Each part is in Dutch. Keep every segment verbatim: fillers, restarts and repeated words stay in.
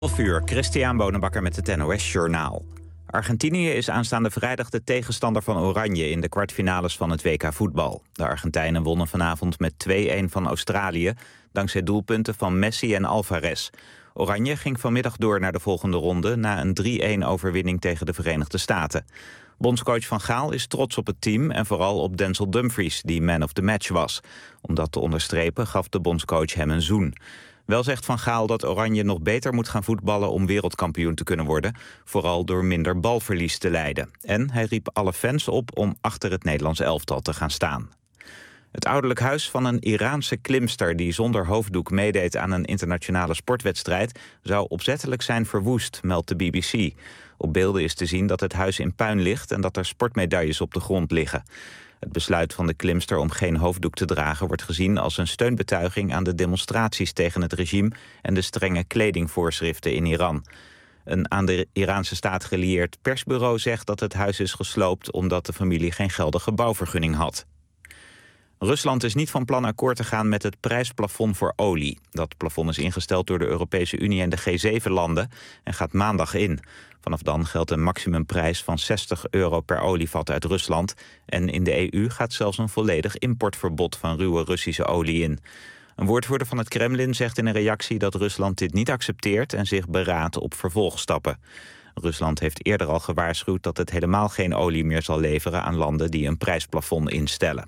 twaalf uur, Christian Bonenbakker met het N O S Journaal. Argentinië is aanstaande vrijdag de tegenstander van Oranje in de kwartfinales van het W K voetbal. De Argentijnen wonnen vanavond met twee-een van Australië, dankzij doelpunten van Messi en Alvarez. Oranje ging vanmiddag door naar de volgende ronde na een drie-een overwinning tegen de Verenigde Staten. Bondscoach Van Gaal is trots op het team en vooral op Denzel Dumfries, die man of the match was. Om dat te onderstrepen gaf de bondscoach hem een zoen. Wel zegt Van Gaal dat Oranje nog beter moet gaan voetballen om wereldkampioen te kunnen worden, vooral door minder balverlies te lijden. En hij riep alle fans op om achter het Nederlands elftal te gaan staan. Het ouderlijk huis van een Iraanse klimster die zonder hoofddoek meedeed aan een internationale sportwedstrijd zou opzettelijk zijn verwoest, meldt de B B C. Op beelden is te zien dat het huis in puin ligt en dat er sportmedailles op de grond liggen. Het besluit van de klimster om geen hoofddoek te dragen wordt gezien als een steunbetuiging aan de demonstraties tegen het regime en de strenge kledingvoorschriften in Iran. Een aan de Iraanse staat gelieerd persbureau zegt dat het huis is gesloopt omdat de familie geen geldige bouwvergunning had. Rusland is niet van plan akkoord te gaan met het prijsplafond voor olie. Dat plafond is ingesteld door de Europese Unie en de G zeven landen en gaat maandag in. Vanaf dan geldt een maximumprijs van zestig euro per olievat uit Rusland. En in de E U gaat zelfs een volledig importverbod van ruwe Russische olie in. Een woordvoerder van het Kremlin zegt in een reactie dat Rusland dit niet accepteert en zich beraadt op vervolgstappen. Rusland heeft eerder al gewaarschuwd dat het helemaal geen olie meer zal leveren aan landen die een prijsplafond instellen.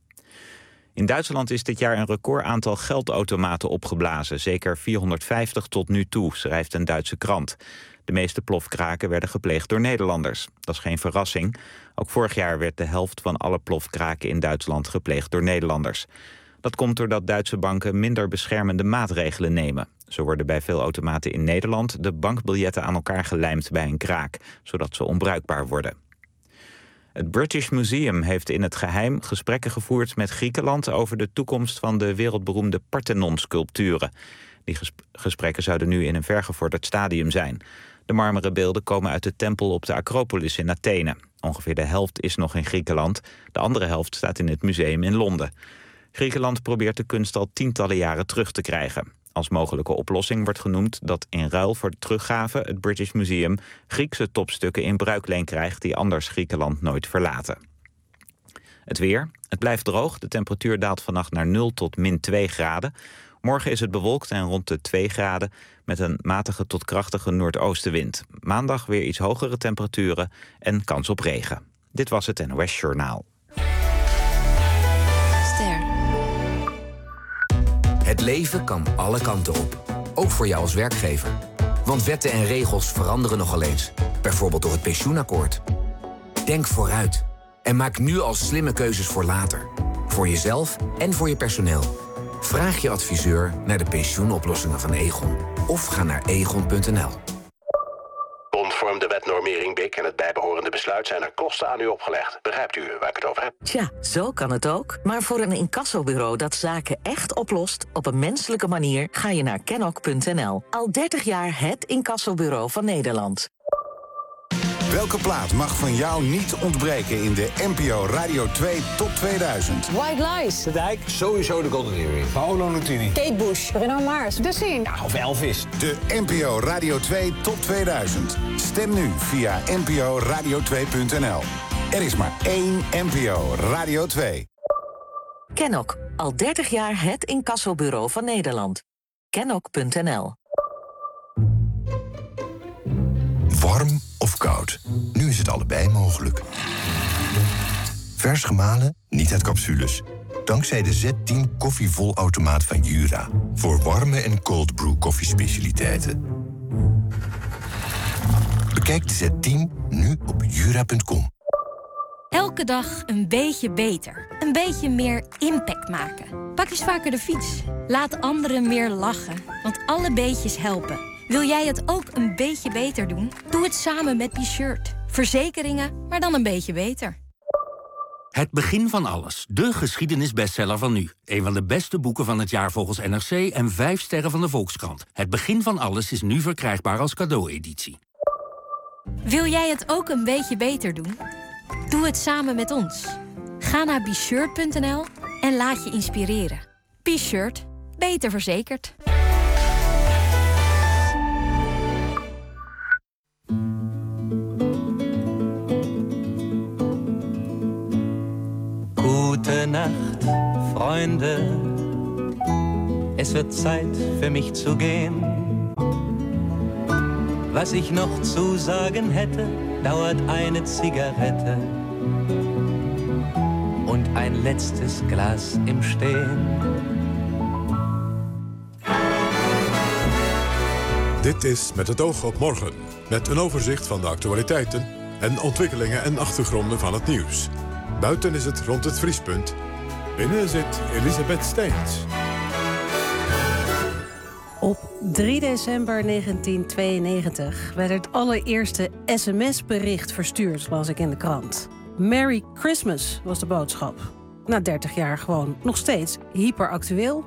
In Duitsland is dit jaar een recordaantal geldautomaten opgeblazen. Zeker vierhonderdvijftig tot nu toe, schrijft een Duitse krant. De meeste plofkraken werden gepleegd door Nederlanders. Dat is geen verrassing. Ook vorig jaar werd de helft van alle plofkraken in Duitsland gepleegd door Nederlanders. Dat komt doordat Duitse banken minder beschermende maatregelen nemen. Zo worden bij veel automaten in Nederland de bankbiljetten aan elkaar gelijmd bij een kraak, zodat ze onbruikbaar worden. Het British Museum heeft in het geheim gesprekken gevoerd met Griekenland over de toekomst van de wereldberoemde Parthenon-sculpturen. Die gesprekken zouden nu in een vergevorderd stadium zijn. De marmeren beelden komen uit de tempel op de Acropolis in Athene. Ongeveer de helft is nog in Griekenland. De andere helft staat in het museum in Londen. Griekenland probeert de kunst al tientallen jaren terug te krijgen. Als mogelijke oplossing wordt genoemd dat in ruil voor de teruggave het British Museum Griekse topstukken in bruikleen krijgt die anders Griekenland nooit verlaten. Het weer. Het blijft droog. De temperatuur daalt vannacht naar nul tot min twee graden. Morgen is het bewolkt en rond de twee graden met een matige tot krachtige noordoostenwind. Maandag weer iets hogere temperaturen en kans op regen. Dit was het N O S Journaal. Ster. Het leven kan alle kanten op. Ook voor jou als werkgever. Want wetten en regels veranderen nogal eens. Bijvoorbeeld door het pensioenakkoord. Denk vooruit. En maak nu al slimme keuzes voor later. Voor jezelf en voor je personeel. Vraag je adviseur naar de pensioenoplossingen van Aegon. Of ga naar aegon punt n l. Conform de wetnormering B I C en het bijbehorende besluit zijn er kosten aan u opgelegd. Begrijpt u waar ik het over heb? Tja, zo kan het ook. Maar voor een incassobureau dat zaken echt oplost op een menselijke manier ga je naar kenok punt n l. Al dertig jaar het incassobureau van Nederland. Welke plaat mag van jou niet ontbreken in de N P O Radio twee Top tweeduizend? White Lies. De Dijk. Sowieso de Golden Earring. Paolo Nutini. Kate Bush. Bruno Mars. The Scene. Ja, of Elvis. De N P O Radio twee Top tweeduizend. Stem nu via n p o radio twee punt n l. Er is maar één N P O Radio twee. Kenok. Al dertig jaar het incassobureau van Nederland. kenok punt n l. Warm of koud? Nu is het allebei mogelijk. Vers gemalen, niet uit capsules. Dankzij de Z tien koffievolautomaat van Jura. Voor warme en cold brew koffiespecialiteiten. Bekijk de Z tien nu op jura punt com. Elke dag een beetje beter. Een beetje meer impact maken. Pak eens vaker de fiets. Laat anderen meer lachen. Want alle beetjes helpen. Wil jij het ook een beetje beter doen? Doe het samen met B-Shirt. Verzekeringen, maar dan een beetje beter. Het begin van alles. De geschiedenisbestseller van nu. Een van de beste boeken van het jaar volgens N R C en vijf sterren van de Volkskrant. Het begin van alles is nu verkrijgbaar als cadeaueditie. Wil jij het ook een beetje beter doen? Doe het samen met ons. Ga naar b shirt punt n l en laat je inspireren. B-Shirt. Beter verzekerd. Nacht, Freunde. Es wird Zeit für mich zu gehen. Was ich noch zu sagen hätte, dauert eine Zigarette und ein letztes Glas im Stehen. Dit is Met het oog op morgen, met een overzicht van de actualiteiten en ontwikkelingen en achtergronden van het nieuws. Buiten is het rond het vriespunt. Binnen zit Elisabeth Steins. Op drie december negentien tweeënnegentig werd het allereerste sms-bericht verstuurd, las ik in de krant. Merry Christmas was de boodschap. Na dertig jaar gewoon nog steeds hyperactueel.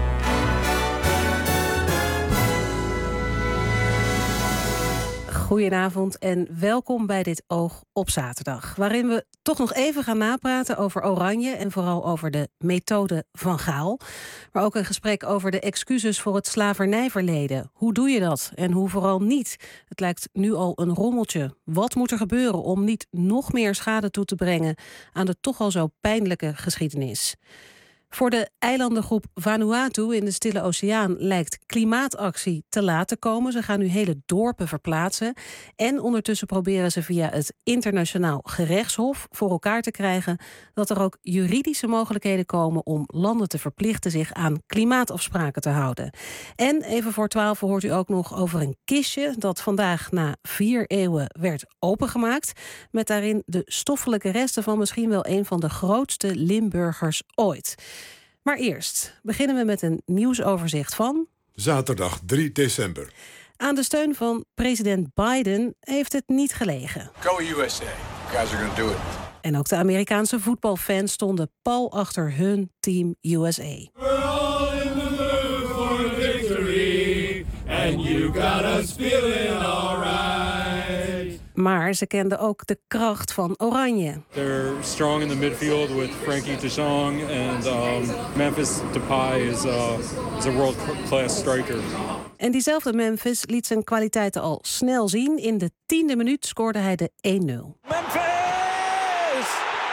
Goedenavond en welkom bij dit Oog op Zaterdag, waarin we toch nog even gaan napraten over Oranje en vooral over de methode van Gaal. Maar ook een gesprek over de excuses voor het slavernijverleden. Hoe doe je dat en hoe vooral niet? Het lijkt nu al een rommeltje. Wat moet er gebeuren om niet nog meer schade toe te brengen aan de toch al zo pijnlijke geschiedenis? Voor de eilandengroep Vanuatu in de Stille Oceaan lijkt klimaatactie te laat te komen. Ze gaan nu hele dorpen verplaatsen. En ondertussen proberen ze via het internationaal gerechtshof voor elkaar te krijgen dat er ook juridische mogelijkheden komen om landen te verplichten zich aan klimaatafspraken te houden. En even voor twaalf hoort u ook nog over een kistje dat vandaag na vier eeuwen werd opengemaakt, met daarin de stoffelijke resten van misschien wel een van de grootste Limburgers ooit. Maar eerst beginnen we met een nieuwsoverzicht van zaterdag drie december. Aan de steun van president Biden heeft het niet gelegen. Go U S A. You guys are gonna do it. En ook de Amerikaanse voetbalfans stonden pal achter hun team U S A. We're all in the mood for a victory, and you got us feeling alright. Maar ze kenden ook de kracht van Oranje. They're strong in the midfield with Frankie de Jong and um, Memphis Depay is, uh, is a world-class striker. En diezelfde Memphis liet zijn kwaliteiten al snel zien. In de tiende minuut scoorde hij de één nul. Memphis!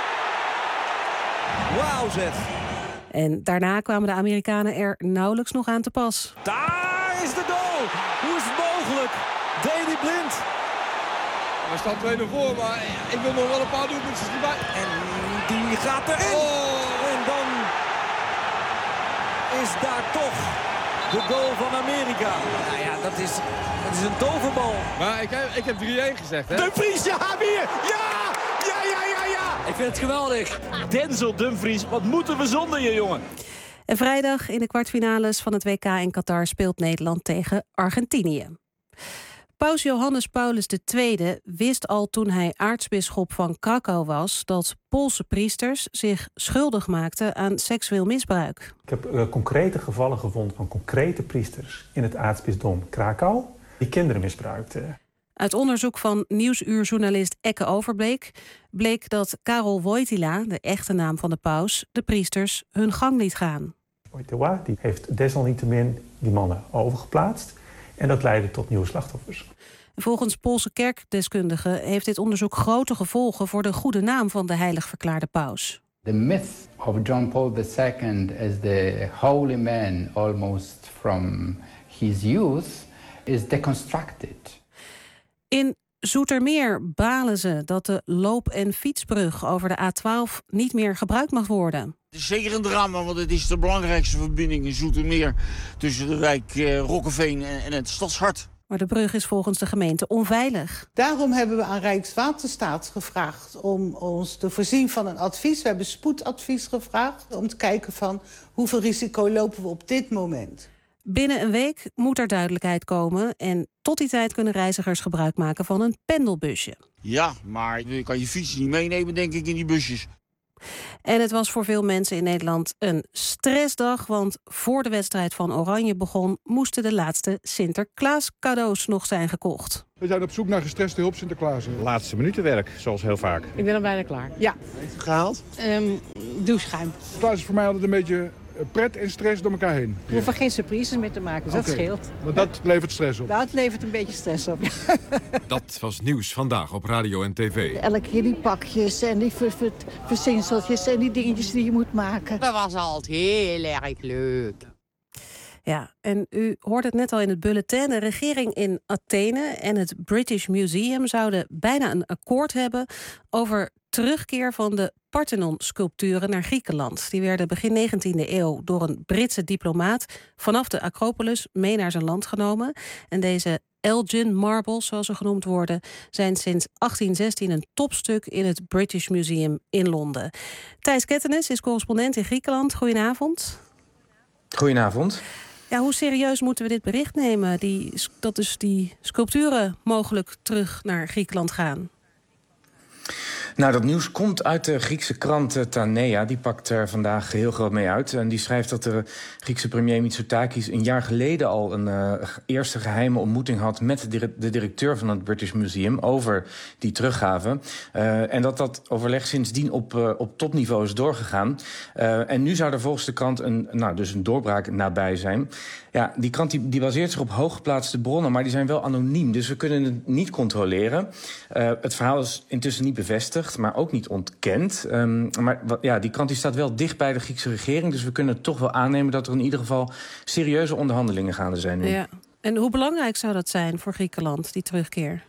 Wauw zeg! En daarna kwamen de Amerikanen er nauwelijks nog aan te pas. Daar is de goal! Hoe is het mogelijk? Daley Blind. We staan twee nul voor, maar ik wil nog wel een paar doelpunten erbij. En die gaat erin. Oh. En dan is daar toch de goal van Amerika. Nou ja, dat is, dat is een toverbal. Maar ik heb, ik heb drie één gezegd, hè? Dumfries, ja, weer! Ja! Ja, ja, ja, ja! Ik vind het geweldig. Denzel Dumfries, wat moeten we zonder je, jongen? En vrijdag in de kwartfinales van het W K in Qatar speelt Nederland tegen Argentinië. Paus Johannes Paulus de Tweede wist al toen hij aartsbisschop van Krakau was dat Poolse priesters zich schuldig maakten aan seksueel misbruik. Ik heb uh, concrete gevallen gevonden van concrete priesters in het aartsbisdom Krakau die kinderen misbruikten. Uit onderzoek van Nieuwsuurjournalist Ekke Overbeek bleek dat Karol Wojtyla, de echte naam van de paus, de priesters hun gang liet gaan. Wojtyla die heeft desalniettemin die mannen overgeplaatst. En dat leidde tot nieuwe slachtoffers. Volgens Poolse kerkdeskundigen heeft dit onderzoek grote gevolgen voor de goede naam van de heilig verklaarde paus. The myth of John Paul the Second as the holy man almost from his youth is deconstructed. In Zoetermeer balen ze dat de loop- en fietsbrug over de A twaalf niet meer gebruikt mag worden. Het is zeker een drama, want het is de belangrijkste verbinding in Zoetermeer tussen de wijk uh, Rokkeveen en, en het stadshart. Maar de brug is volgens de gemeente onveilig. Daarom hebben we aan Rijkswaterstaat gevraagd om ons te voorzien van een advies. We hebben spoedadvies gevraagd om te kijken van hoeveel risico lopen we op dit moment. Binnen een week moet er duidelijkheid komen en tot die tijd kunnen reizigers gebruik maken van een pendelbusje. Ja, maar je kan je fiets niet meenemen, denk ik, in die busjes. En het was voor veel mensen in Nederland een stressdag, want voor de wedstrijd van Oranje begon moesten de laatste Sinterklaas cadeaus nog zijn gekocht. We zijn op zoek naar gestreste hulp Sinterklaas. Laatste minutenwerk, zoals heel vaak. Ik ben al bijna klaar. Ja. Gehaald? Um, doucheschuim. Sinterklaas is voor mij altijd een beetje pret en stress door elkaar heen. We hoeven geen surprises meer te maken, dus okay. dat scheelt. Maar dat levert stress op? Dat levert een beetje stress op, ja. Dat was Nieuws Vandaag op radio en tv. Elke keer die pakjes en die ver, ver, verzinseltjes en die dingetjes die je moet maken. Dat was altijd heel erg leuk. Ja, en u hoort het net al in het bulletin. De regering in Athene en het British Museum zouden bijna een akkoord hebben over terugkeer van de Parthenon-sculpturen naar Griekenland. Die werden begin negentiende eeuw door een Britse diplomaat vanaf de Acropolis mee naar zijn land genomen. En deze Elgin Marbles, zoals ze genoemd worden, zijn sinds achttien zestien een topstuk in het British Museum in Londen. Thijs Kettenis is correspondent in Griekenland. Goedenavond. Goedenavond. Ja, hoe serieus moeten we dit bericht nemen? Die, dat dus die sculpturen mogelijk terug naar Griekenland gaan? Nou, dat nieuws komt uit de Griekse krant Tanea. Die pakt er vandaag heel groot mee uit. En die schrijft dat de Griekse premier Mitsotakis een jaar geleden al een uh, eerste geheime ontmoeting had met de directeur van het British Museum over die teruggave. Uh, en dat dat overleg sindsdien op, uh, op topniveau is doorgegaan. Uh, en nu zou er volgens de krant een, nou, dus een doorbraak nabij zijn. Ja, die krant die, die baseert zich op hooggeplaatste bronnen, maar die zijn wel anoniem. Dus we kunnen het niet controleren. Uh, het verhaal is intussen niet bevestigd, maar ook niet ontkend. Um, maar ja, die krant die staat wel dicht bij de Griekse regering. Dus we kunnen toch wel aannemen dat er in ieder geval serieuze onderhandelingen gaande zijn nu. Ja. En hoe belangrijk zou dat zijn voor Griekenland, die terugkeer?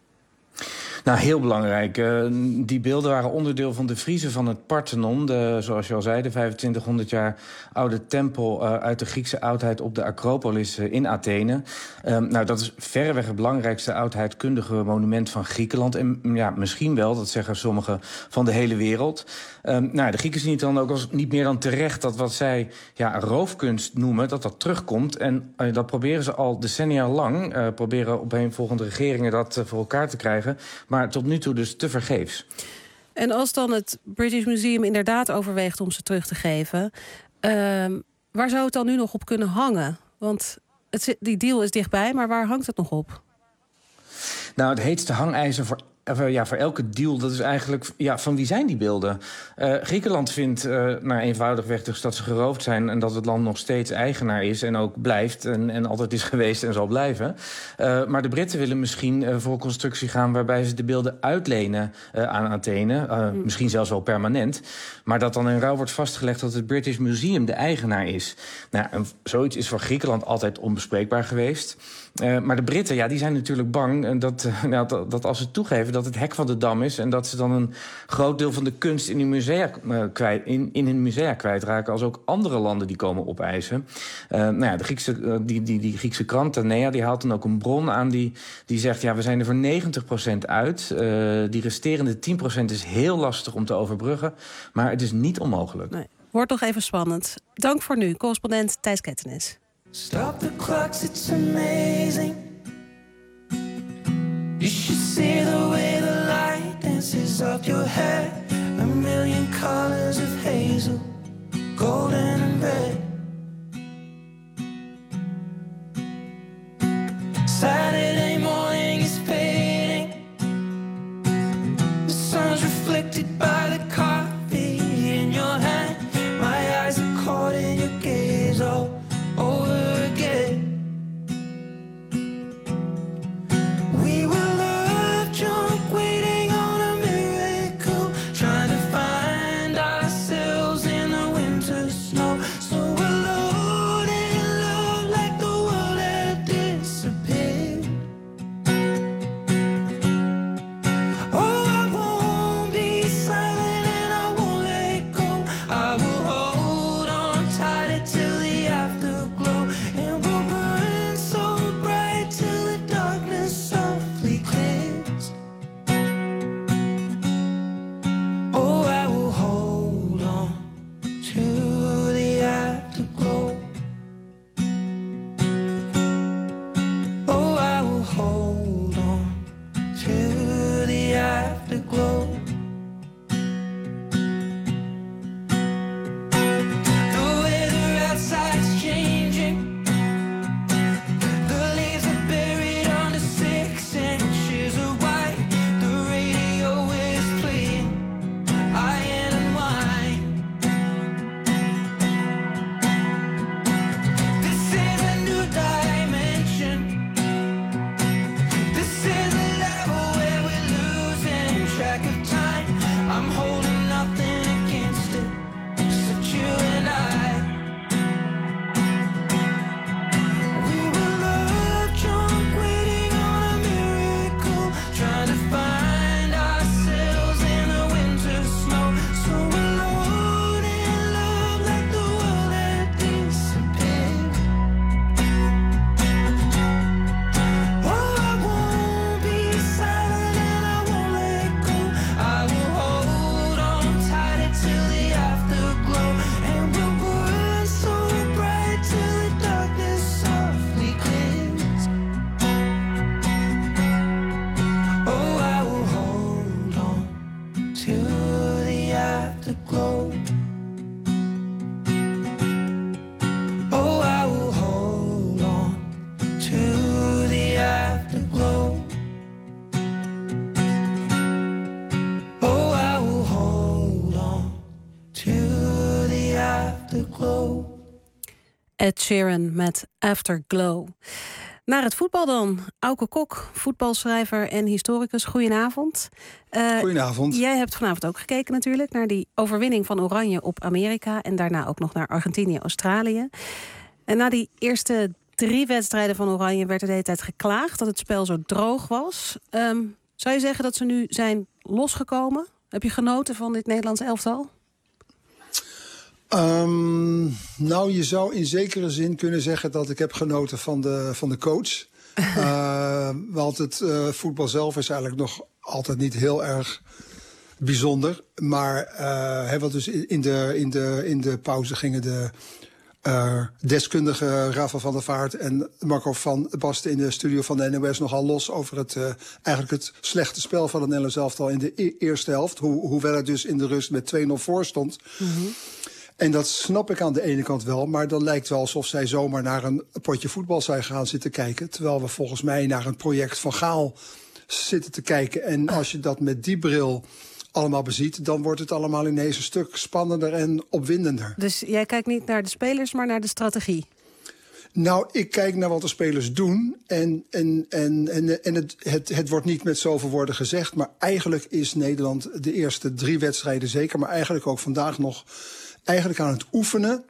Nou, heel belangrijk. Uh, die beelden waren onderdeel van de frieze van het Parthenon. De, zoals je al zei, de vijfentwintighonderd jaar oude tempel uh, uit de Griekse oudheid op de Acropolis uh, in Athene. Uh, nou, dat is verreweg het belangrijkste oudheidkundige monument van Griekenland. En ja, misschien wel, dat zeggen sommigen, van de hele wereld. Uh, nou, de Grieken zien het dan ook als niet meer dan terecht dat wat zij ja, roofkunst noemen, dat dat terugkomt. En uh, dat proberen ze al decennia lang. Uh, proberen opeenvolgende regeringen dat uh, voor elkaar te krijgen. Maar tot nu toe dus tevergeefs. En als dan het British Museum inderdaad overweegt om ze terug te geven, uh, waar zou het dan nu nog op kunnen hangen? Want het, die deal is dichtbij, maar waar hangt het nog op? Nou, het heetste hangijzer voor Ja, voor elke deal, dat is eigenlijk, ja, van wie zijn die beelden? Uh, Griekenland vindt uh, nou, eenvoudigweg dus dat ze geroofd zijn en dat het land nog steeds eigenaar is en ook blijft en, en altijd is geweest en zal blijven. Uh, maar de Britten willen misschien uh, voor een constructie gaan waarbij ze de beelden uitlenen uh, aan Athene. Uh, mm. Misschien zelfs wel permanent. Maar dat dan in ruil wordt vastgelegd dat het British Museum de eigenaar is. Nou, en zoiets is voor Griekenland altijd onbespreekbaar geweest. Uh, maar de Britten, ja, die zijn natuurlijk bang dat, uh, nou, dat, dat als ze toegeven dat het hek van de dam is en dat ze dan een groot deel van de kunst in hun musea, uh, kwijt, in, in hun musea kwijtraken, als ook andere landen die komen opeisen. Uh, nou ja, de Griekse, uh, die, die, die Griekse krant, Tanea, die haalt dan ook een bron aan die, die zegt, ja, we zijn er voor negentig procent uit. Uh, die resterende tien procent is heel lastig om te overbruggen, maar het is niet onmogelijk. Nee. Wordt nog even spannend. Dank voor nu, correspondent Thijs Kettenis. Stop the clocks, it's amazing. You should see the way the light dances up your hair. A million colors of hazel, golden and red. Saturday morning is fading. The sun's reflected by the coffee in your hand. My eyes are caught in your gaze all over again. We were love drunk, waiting on a miracle, Ed Sheeran met Afterglow. Naar het voetbal dan. Auke Kok, voetbalschrijver en historicus. Goedenavond. Uh, Goedenavond. Jij hebt vanavond ook gekeken natuurlijk naar die overwinning van Oranje op Amerika. En daarna ook nog naar Argentinië, Australië. En na die eerste drie wedstrijden van Oranje werd er de hele tijd geklaagd dat het spel zo droog was. Um, zou je zeggen dat ze nu zijn losgekomen? Heb je genoten van dit Nederlands elftal? Um, nou, je zou in zekere zin kunnen zeggen dat ik heb genoten van de, van de coach. uh, want het uh, voetbal zelf is eigenlijk nog altijd niet heel erg bijzonder. Maar uh, he, wat dus in de, in, de, in de pauze gingen de uh, deskundige Rafa van der Vaart en Marco van Basten in de studio van de N O S nogal los over het, uh, eigenlijk het slechte spel van het Nederlands elftal in de e- eerste helft. Ho- hoewel het dus in de rust met twee nul voor stond. Mm-hmm. En dat snap ik aan de ene kant wel, maar dan lijkt wel alsof zij zomaar naar een potje voetbal zijn gaan zitten kijken. Terwijl we volgens mij naar een project van Gaal zitten te kijken. En als je dat met die bril allemaal beziet, dan wordt het allemaal ineens een stuk spannender en opwindender. Dus jij kijkt niet naar de spelers, maar naar de strategie? Nou, ik kijk naar wat de spelers doen. En, en, en, en, en het, het, het wordt niet met zoveel woorden gezegd, maar eigenlijk is Nederland de eerste drie wedstrijden zeker, maar eigenlijk ook vandaag nog eigenlijk aan het oefenen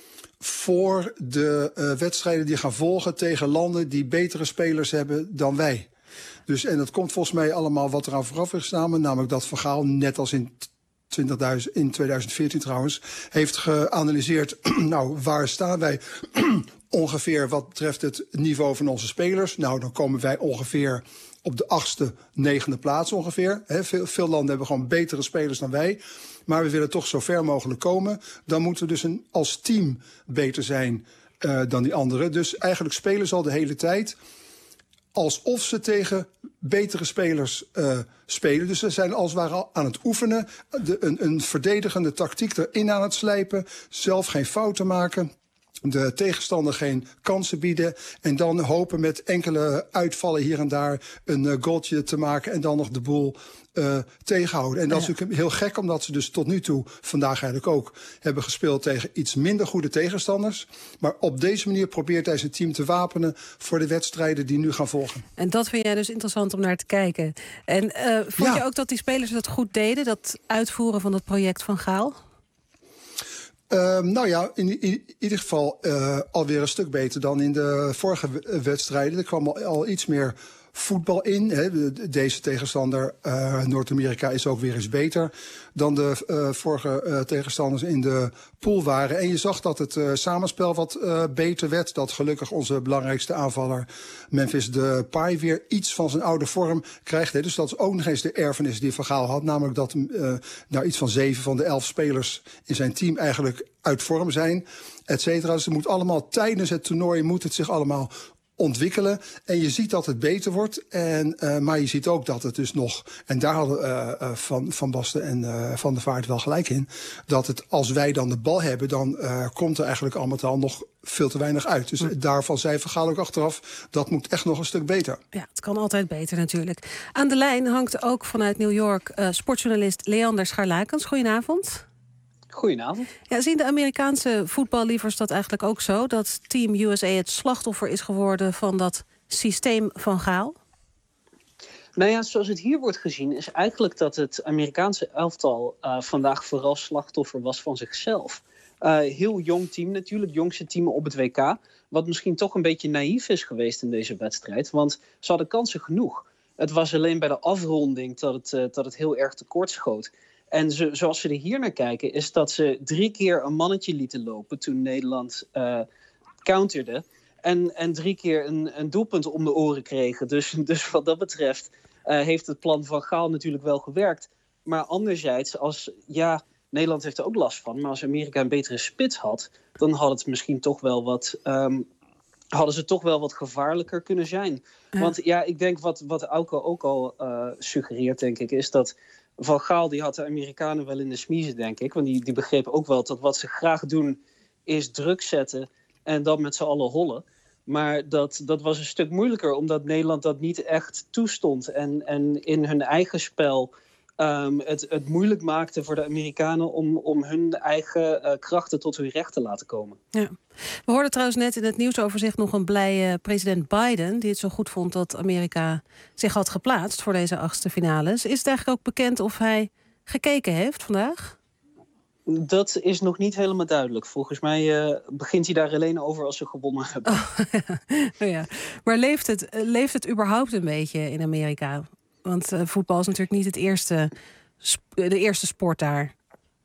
voor de uh, wedstrijden die gaan volgen tegen landen die betere spelers hebben dan wij. Dus, en dat komt volgens mij allemaal wat eraan vooraf is gestaan, namelijk dat Van Gaal, net als in, twintigduizend, in tweeduizend veertien trouwens, heeft geanalyseerd, nou, waar staan wij ongeveer wat betreft het niveau van onze spelers? Nou, dan komen wij ongeveer op de achtste, negende plaats ongeveer. He, veel, veel landen hebben gewoon betere spelers dan wij. Maar we willen toch zo ver mogelijk komen. Dan moeten we dus een, als team beter zijn uh, dan die anderen. Dus eigenlijk spelen ze al de hele tijd alsof ze tegen betere spelers uh, spelen. Dus ze zijn als het ware aan het oefenen. De, een, een verdedigende tactiek erin aan het slijpen. Zelf geen fouten maken. De tegenstander geen kansen bieden. En dan hopen met enkele uitvallen hier en daar een uh, goaltje te maken. En dan nog de boel uh, tegenhouden. En dat is natuurlijk heel gek, omdat ze dus tot nu toe, vandaag eigenlijk ook, hebben gespeeld tegen iets minder goede tegenstanders. Maar op deze manier probeert hij zijn team te wapenen voor de wedstrijden die nu gaan volgen. En dat vind jij dus interessant om naar te kijken. En uh, vond ja. je ook dat die spelers dat goed deden, dat uitvoeren van het project van Gaal? Uh, nou ja, in, in ieder geval uh, alweer een stuk beter dan in de vorige wedstrijden. Er kwam al, al iets meer voetbal in. Hè. Deze tegenstander, uh, Noord-Amerika, is ook weer eens beter dan de uh, vorige uh, tegenstanders in de pool waren. En je zag dat het uh, samenspel wat uh, beter werd. Dat gelukkig onze belangrijkste aanvaller Memphis Depay weer iets van zijn oude vorm krijgt. Hè. Dus dat is ook nog eens de erfenis die Van Gaal had. Namelijk dat uh, nou, iets van zeven van de elf spelers in zijn team eigenlijk uit vorm zijn, et cetera. Dus het moet allemaal tijdens het toernooi moet het zich allemaal ontwikkelen. En je ziet dat het beter wordt. En, uh, maar je ziet ook dat het dus nog, en daar hadden uh, uh, Van, van Basten en uh, Van der Vaart wel gelijk in, dat het als wij dan de bal hebben, dan uh, komt er eigenlijk al met al nog veel te weinig uit. Dus hm. daarvan zei Van Gaal ook achteraf, dat moet echt nog een stuk beter. Ja, het kan altijd beter natuurlijk. Aan de lijn hangt ook vanuit New York uh, sportjournalist Leander Scharlakens. Goedenavond. Goedenavond. Ja, zien de Amerikaanse voetballievers dat eigenlijk ook zo? Dat Team U S A het slachtoffer is geworden van dat systeem van Gaal? Nou ja, zoals het hier wordt gezien is eigenlijk dat het Amerikaanse elftal uh, vandaag vooral slachtoffer was van zichzelf. Uh, heel jong team natuurlijk, jongste team op het W K. Wat misschien toch een beetje naïef is geweest in deze wedstrijd. Want ze hadden kansen genoeg. Het was alleen bij de afronding dat het, uh, dat het heel erg tekort schoot. En zo, zoals ze er hier naar kijken, is dat ze drie keer een mannetje lieten lopen toen Nederland uh, counterde. En, en drie keer een, een doelpunt om de oren kregen. Dus, dus wat dat betreft uh, heeft het plan van Gaal natuurlijk wel gewerkt. Maar anderzijds, als ja, Nederland heeft er ook last van. Maar als Amerika een betere spits had, dan had het misschien toch wel wat, um, hadden ze toch wel wat gevaarlijker kunnen zijn. Ja. Want ja, ik denk wat, wat Auke ook al uh, suggereert, denk ik, is dat Van Gaal die had de Amerikanen wel in de smiezen, denk ik. Want die, die begrepen ook wel dat wat ze graag doen is druk zetten en dan met z'n allen hollen. Maar dat, dat was een stuk moeilijker, omdat Nederland dat niet echt toestond. En, en in hun eigen spel Um, het, het moeilijk maakte voor de Amerikanen om, om hun eigen uh, krachten tot hun recht te laten komen. Ja. We hoorden trouwens net in het nieuwsoverzicht nog een blije president Biden, die het zo goed vond dat Amerika zich had geplaatst voor deze achtste finales. Is het eigenlijk ook bekend of hij gekeken heeft vandaag? Dat is nog niet helemaal duidelijk. Volgens mij uh, begint hij daar alleen over als ze gewonnen hebben. Oh, ja. Ja. Maar leeft het, leeft het überhaupt een beetje in Amerika? Want uh, voetbal is natuurlijk niet het eerste, de eerste sport daar.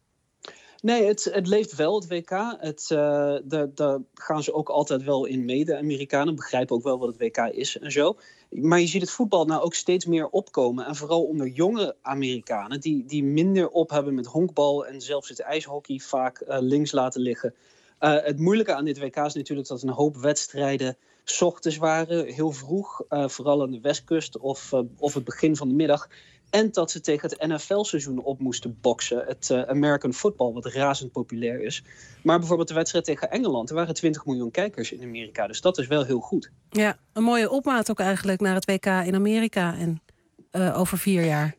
Nee, het, het leeft wel, het W K. Het, uh, de, daar gaan ze ook altijd wel in mee. De Amerikanen begrijpen ook wel wat het W K is en zo. Maar je ziet het voetbal nou ook steeds meer opkomen. En vooral onder jonge Amerikanen die, die minder op hebben met honkbal en zelfs het ijshockey vaak uh, links laten liggen. Uh, het moeilijke aan dit W K is natuurlijk dat een hoop wedstrijden 's ochtends waren, heel vroeg. Uh, vooral aan de westkust of, uh, of het begin van de middag. En dat ze tegen het N F L-seizoen op moesten boksen. Het uh, American football, wat razend populair is. Maar bijvoorbeeld de wedstrijd tegen Engeland. Er waren twintig miljoen kijkers in Amerika. Dus dat is wel heel goed. Ja, een mooie opmaat ook eigenlijk naar het W K in Amerika. En uh, over vier jaar.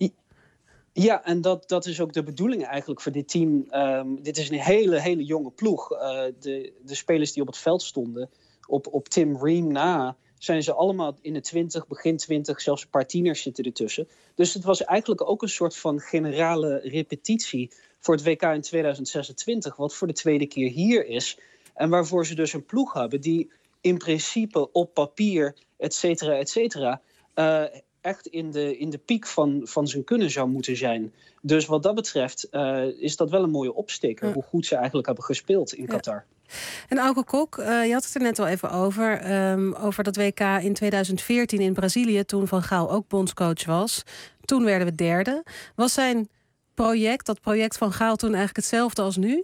Ja, en dat, dat is ook de bedoeling eigenlijk voor dit team. Um, dit is een hele, hele jonge ploeg. Uh, de, de spelers die op het veld stonden, op, op Tim Ream na, zijn ze allemaal in de twintig, begin twintig, zelfs een paar tieners zitten ertussen. Dus het was eigenlijk ook een soort van generale repetitie voor het W K in tweeduizend zesentwintig, wat voor de tweede keer hier is. En waarvoor ze dus een ploeg hebben die in principe op papier, et cetera, et cetera, uh, echt in de, in de piek van, van zijn kunnen zou moeten zijn. Dus wat dat betreft uh, is dat wel een mooie opsteker, ja, hoe goed ze eigenlijk hebben gespeeld in Qatar. Ja. En Auke Kok, uh, je had het er net al even over, um, over dat W K in tweeduizend veertien in Brazilië, toen Van Gaal ook bondscoach was. Toen werden we derde. Was zijn project, dat project Van Gaal, toen eigenlijk hetzelfde als nu?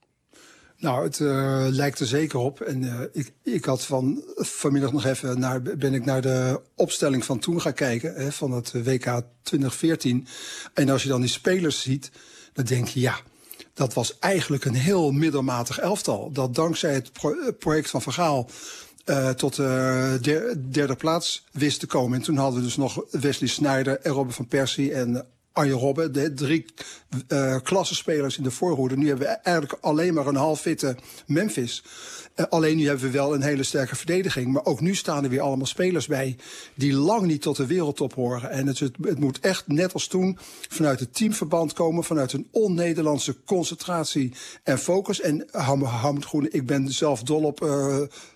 Nou, het uh, lijkt er zeker op. En uh, ik, ik had van vanmiddag nog even naar, ben ik naar de opstelling van toen gaan kijken, hè, van het W K twintig veertien. En als je dan die spelers ziet, dan denk je, ja, dat was eigenlijk een heel middelmatig elftal. Dat dankzij het pro- project van Van Gaal uh, tot de uh, der, derde plaats wist te komen. En toen hadden we dus nog Wesley Sneijder en Robin van Persie en Arjen Robben, de drie uh, klassenspelers in de voorhoede. Nu hebben we eigenlijk alleen maar een halffitte Memphis. Uh, alleen nu hebben we wel een hele sterke verdediging. Maar ook nu staan er weer allemaal spelers bij die lang niet tot de wereldtop horen. En het, het, het moet echt, net als toen, vanuit het teamverband komen, vanuit een on-Nederlandse concentratie en focus. En Harmut Groene, ik ben zelf dol op Uh,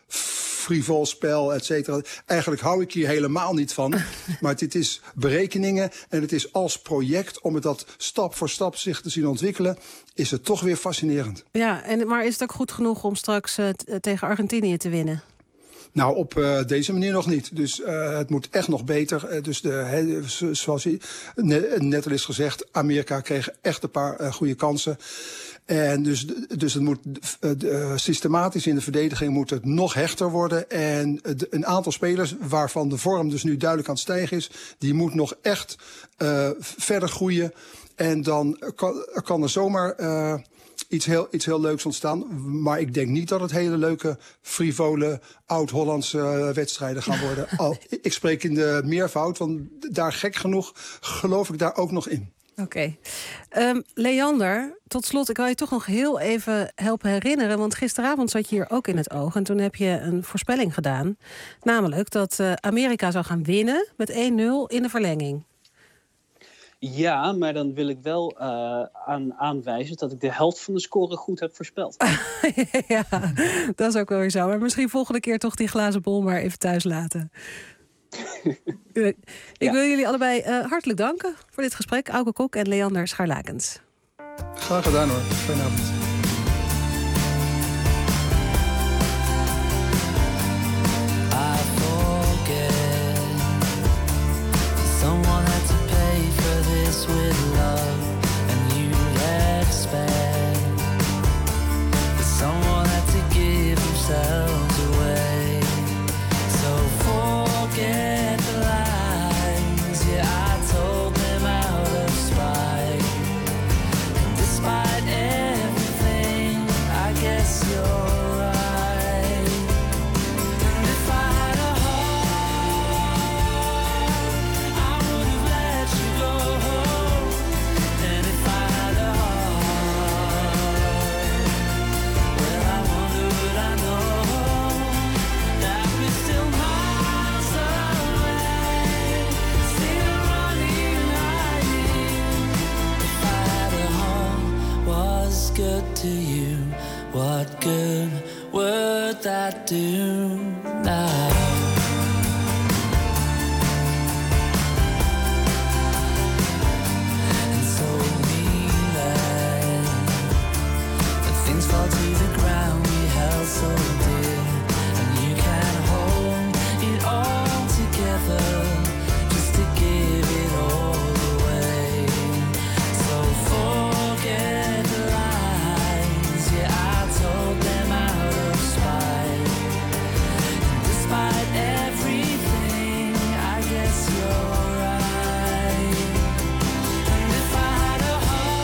frivol spel, et cetera. Eigenlijk hou ik hier helemaal niet van. Maar dit is berekeningen en het is als project om het dat stap voor stap zich te zien ontwikkelen, is het toch weer fascinerend. Ja, en, maar is het ook goed genoeg om straks uh, t- tegen Argentinië te winnen? Nou, op uh, deze manier nog niet. Dus uh, het moet echt nog beter. Uh, dus de, he, zoals je net, net al is gezegd, Amerika kreeg echt een paar uh, goede kansen. En dus, dus het moet uh, uh, systematisch in de verdediging moet het nog hechter worden. En uh, een aantal spelers waarvan de vorm dus nu duidelijk aan het stijgen is, die moet nog echt uh, verder groeien. En dan kan, kan er zomaar uh, iets heel, iets heel leuks ontstaan. Maar ik denk niet dat het hele leuke, frivole, oud-Hollandse uh, wedstrijden gaan worden. Al, ik spreek in de meervoud, want daar gek genoeg geloof ik daar ook nog in. Oké. Okay. Um, Leander, tot slot, ik wil je toch nog heel even helpen herinneren, want gisteravond zat je hier ook in het oog en toen heb je een voorspelling gedaan. Namelijk dat uh, Amerika zou gaan winnen met één nul in de verlenging. Ja, maar dan wil ik wel uh, aan, aanwijzen dat ik de helft van de score goed heb voorspeld. Ja, dat is ook wel weer zo. Maar misschien volgende keer toch die glazen bol maar even thuis laten. Ik ja. wil jullie allebei uh, hartelijk danken voor dit gesprek. Auke Kok en Leander Scharlakens. Graag gedaan hoor. Fijne avond. With love, and you'd expect that someone had to give themselves away. So forget the lies, yeah, I told them out of spite. And despite everything, I guess you're right. And if I had a heart, I would have let you go. I do now? And so we lie, but things fall to the ground we held so dear, and you can hold it all together just to give it all away. So forget the lies, yeah, I told them out of spite. And despite everything, I guess you're right. And if I had a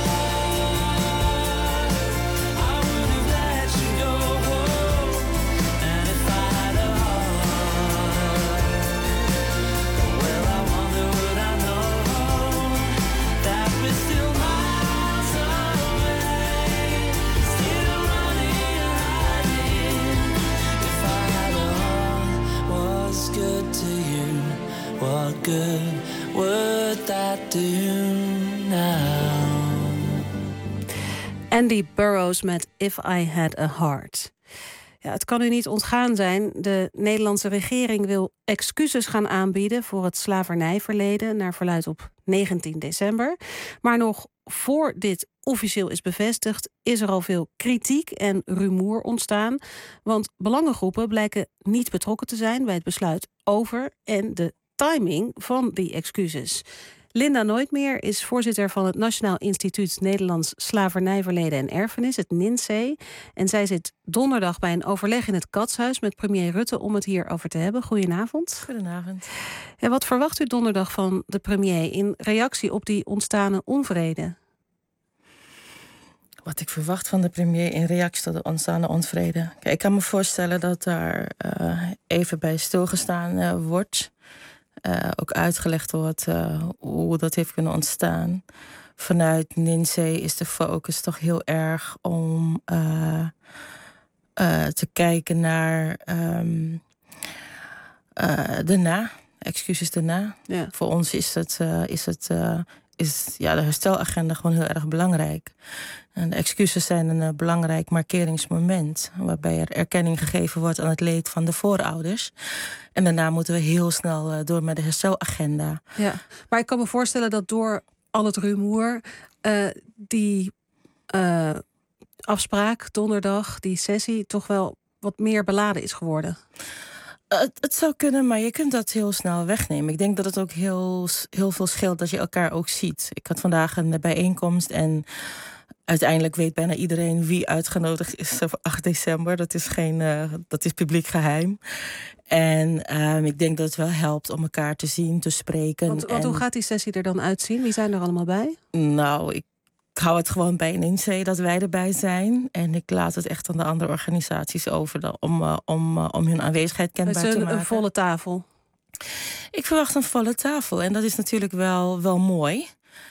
heart, I would have let you go. And if I had a heart, well, I wonder would I know that we're still miles away, still running and hiding. If I had a heart was good to you, what good would that do now? Andy Burroughs met If I Had a Heart. Ja, het kan u niet ontgaan zijn. De Nederlandse regering wil excuses gaan aanbieden voor het slavernijverleden, naar verluidt op negentien december. Maar nog voor dit officieel is bevestigd, is er al veel kritiek en rumoer ontstaan. Want belangengroepen blijken niet betrokken te zijn bij het besluit over en de timing van die excuses. Linda Nooitmeer is voorzitter van het Nationaal Instituut Nederlands Slavernijverleden en Erfenis, het N I N S E. En zij zit donderdag bij een overleg in het Katshuis met premier Rutte om het hierover te hebben. Goedenavond. Goedenavond. En wat verwacht u donderdag van de premier in reactie op die ontstane onvrede? Wat ik verwacht van de premier in reactie tot de ontstaande onvrede. Kijk, ik kan me voorstellen dat daar uh, even bij stilgestaan uh, wordt. Uh, ook uitgelegd wordt uh, hoe dat heeft kunnen ontstaan. Vanuit N I N S E is de focus toch heel erg om uh, uh, te kijken naar um, uh, daarna, excuses daarna. Ja. Voor ons is het, uh, is het uh, is, ja, de herstelagenda gewoon heel erg belangrijk. En de excuses zijn een uh, belangrijk markeringsmoment, waarbij er erkenning gegeven wordt aan het leed van de voorouders. En daarna moeten we heel snel uh, door met de herstelagenda. Ja, maar ik kan me voorstellen dat door al het rumoer uh, die uh, afspraak donderdag, die sessie, toch wel wat meer beladen is geworden. Uh, het, het zou kunnen, maar je kunt dat heel snel wegnemen. Ik denk dat het ook heel, heel veel scheelt dat je elkaar ook ziet. Ik had vandaag een bijeenkomst en uiteindelijk weet bijna iedereen wie uitgenodigd is voor acht december. Dat is, geen, uh, dat is publiek geheim. En um, ik denk dat het wel helpt om elkaar te zien, te spreken. Want, want en, hoe gaat die sessie er dan uitzien? Wie zijn er allemaal bij? Nou, ik hou het gewoon bij N I N S E dat wij erbij zijn. En ik laat het echt aan de andere organisaties over dan, om, uh, om, uh, om hun aanwezigheid kenbaar dus een, te maken. Een volle tafel? Ik verwacht een volle tafel. En dat is natuurlijk wel, wel mooi.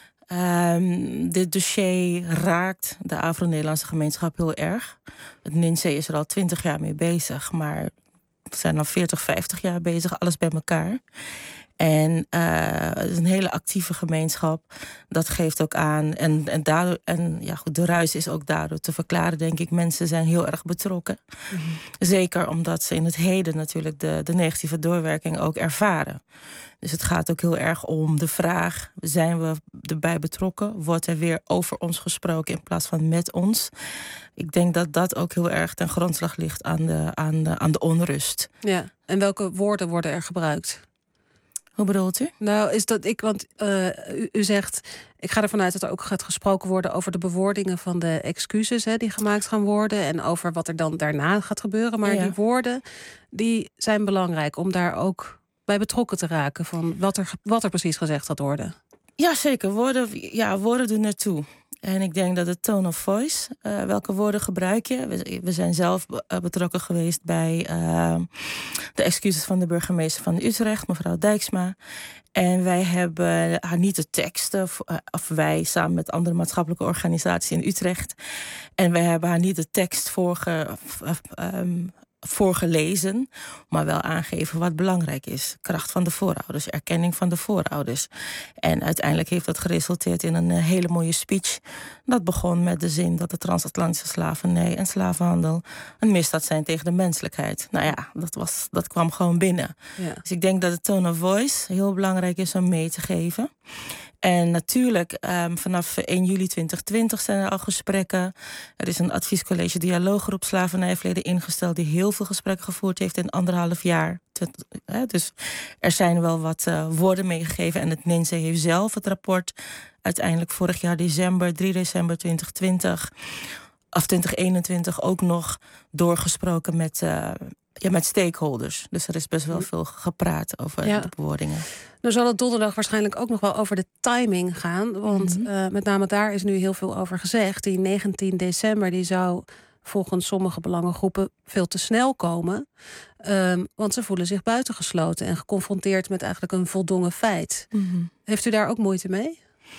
Um, dit dossier raakt de Afro-Nederlandse gemeenschap heel erg. Het N I N S E is er al twintig jaar mee bezig, maar we zijn al veertig, vijftig jaar bezig, alles bij elkaar. En uh, het is een hele actieve gemeenschap. Dat geeft ook aan. En, en, daardoor, en ja, goed, de ruis is ook daardoor te verklaren, denk ik. Mensen zijn heel erg betrokken. Mm-hmm. Zeker omdat ze in het heden natuurlijk de, de negatieve doorwerking ook ervaren. Dus het gaat ook heel erg om de vraag, zijn we erbij betrokken? Wordt er weer over ons gesproken in plaats van met ons? Ik denk dat dat ook heel erg ten grondslag ligt aan de, aan de, aan de onrust. Ja, en welke woorden worden er gebruikt? Hoe bedoelt u? Nou, is dat ik, want uh, u, u zegt, ik ga ervan uit dat er ook gaat gesproken worden over de bewoordingen van de excuses hè, die gemaakt gaan worden en over wat er dan daarna gaat gebeuren. Maar ja, die woorden, die zijn belangrijk om daar ook bij betrokken te raken van wat er, wat er precies gezegd gaat worden. Ja, zeker. Woorden, ja, woorden doen ertoe. En ik denk dat de tone of voice, uh, welke woorden gebruik je? We, we zijn zelf betrokken geweest bij uh, de excuses van de burgemeester van Utrecht, mevrouw Dijksma. En wij hebben haar niet de tekst, of, of wij samen met andere maatschappelijke organisaties in Utrecht. En wij hebben haar niet de tekst voorge, um, voorgelezen, maar wel aangeven wat belangrijk is. Kracht van de voorouders, erkenning van de voorouders. En uiteindelijk heeft dat geresulteerd in een uh, hele mooie speech. Dat begon met de zin dat de transatlantische slavernij en slavenhandel een misdaad zijn tegen de menselijkheid. Nou ja, dat, was, dat kwam gewoon binnen. Ja. Dus ik denk dat de tone of voice heel belangrijk is om mee te geven. En natuurlijk, um, vanaf één juli twintig twintig zijn er al gesprekken. Er is een adviescollege dialooggroep slavernijverleden ingesteld die heel veel gesprekken gevoerd heeft in anderhalf jaar. Dus er zijn wel wat uh, woorden meegegeven. En het N I N S E heeft zelf het rapport uiteindelijk vorig jaar december, drie december twintig twintig, of twintig eenentwintig ook nog doorgesproken met, uh, ja, met stakeholders. Dus er is best wel veel gepraat over ja. de bewoordingen. Nou zal het donderdag waarschijnlijk ook nog wel over de timing gaan. Want mm-hmm. uh, met name daar is nu heel veel over gezegd. Die negentien december die zou volgens sommige belangengroepen veel te snel komen. Um, want ze voelen zich buitengesloten en geconfronteerd met eigenlijk een voldongen feit. Mm-hmm. Heeft u daar ook moeite mee?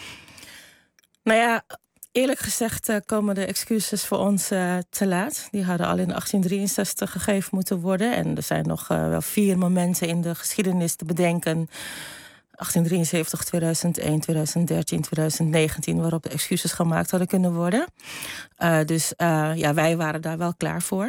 Nou ja, eerlijk gezegd uh, komen de excuses voor ons uh, te laat. Die hadden al in achttien drieënzestig gegeven moeten worden. En er zijn nog uh, wel vier momenten in de geschiedenis te bedenken. achttien drieënzeventig, tweeduizend één, tweeduizend dertien, tweeduizend negentien... waarop de excuses gemaakt hadden kunnen worden. Uh, dus uh, ja, wij waren daar wel klaar voor.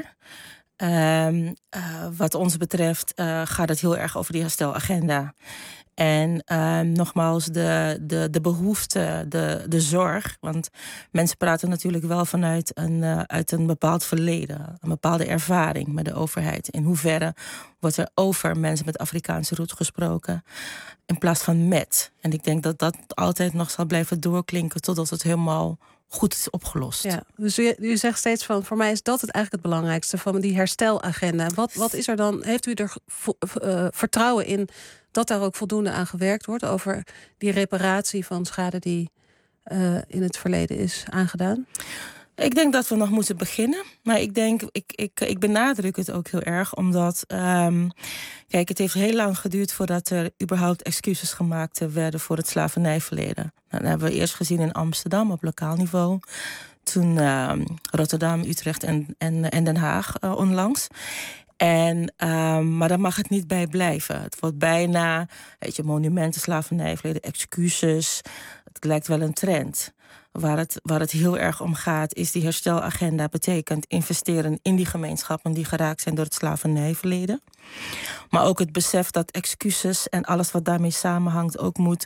Uh, uh, wat ons betreft uh, gaat het heel erg over die herstelagenda. En uh, nogmaals, de, de, de behoefte, de, de zorg. Want mensen praten natuurlijk wel vanuit een, uh, uit een bepaald verleden. Een bepaalde ervaring met de overheid. In hoeverre wordt er over mensen met Afrikaanse roots gesproken in plaats van met. En ik denk dat dat altijd nog zal blijven doorklinken totdat het helemaal goed is opgelost. Ja, dus u, u zegt steeds van, voor mij is dat het eigenlijk het belangrijkste van die herstelagenda. Wat, wat is er dan, heeft u er uh, vertrouwen in dat daar ook voldoende aan gewerkt wordt over die reparatie van schade die uh, in het verleden is aangedaan? Ik denk dat we nog moeten beginnen. Maar ik denk, ik, ik, ik benadruk het ook heel erg, omdat Um, kijk, het heeft heel lang geduurd voordat er überhaupt excuses gemaakt werden voor het slavernijverleden. Nou, dat hebben we eerst gezien in Amsterdam op lokaal niveau. Toen uh, Rotterdam, Utrecht en, en, en Den Haag uh, onlangs. En, uh, maar daar mag het niet bij blijven. Het wordt bijna, weet je, monumenten, slavernijverleden, excuses. Het lijkt wel een trend. Waar het, waar het heel erg om gaat, is die herstelagenda betekent investeren in die gemeenschappen die geraakt zijn door het slavernijverleden. Maar ook het besef dat excuses en alles wat daarmee samenhangt ook moet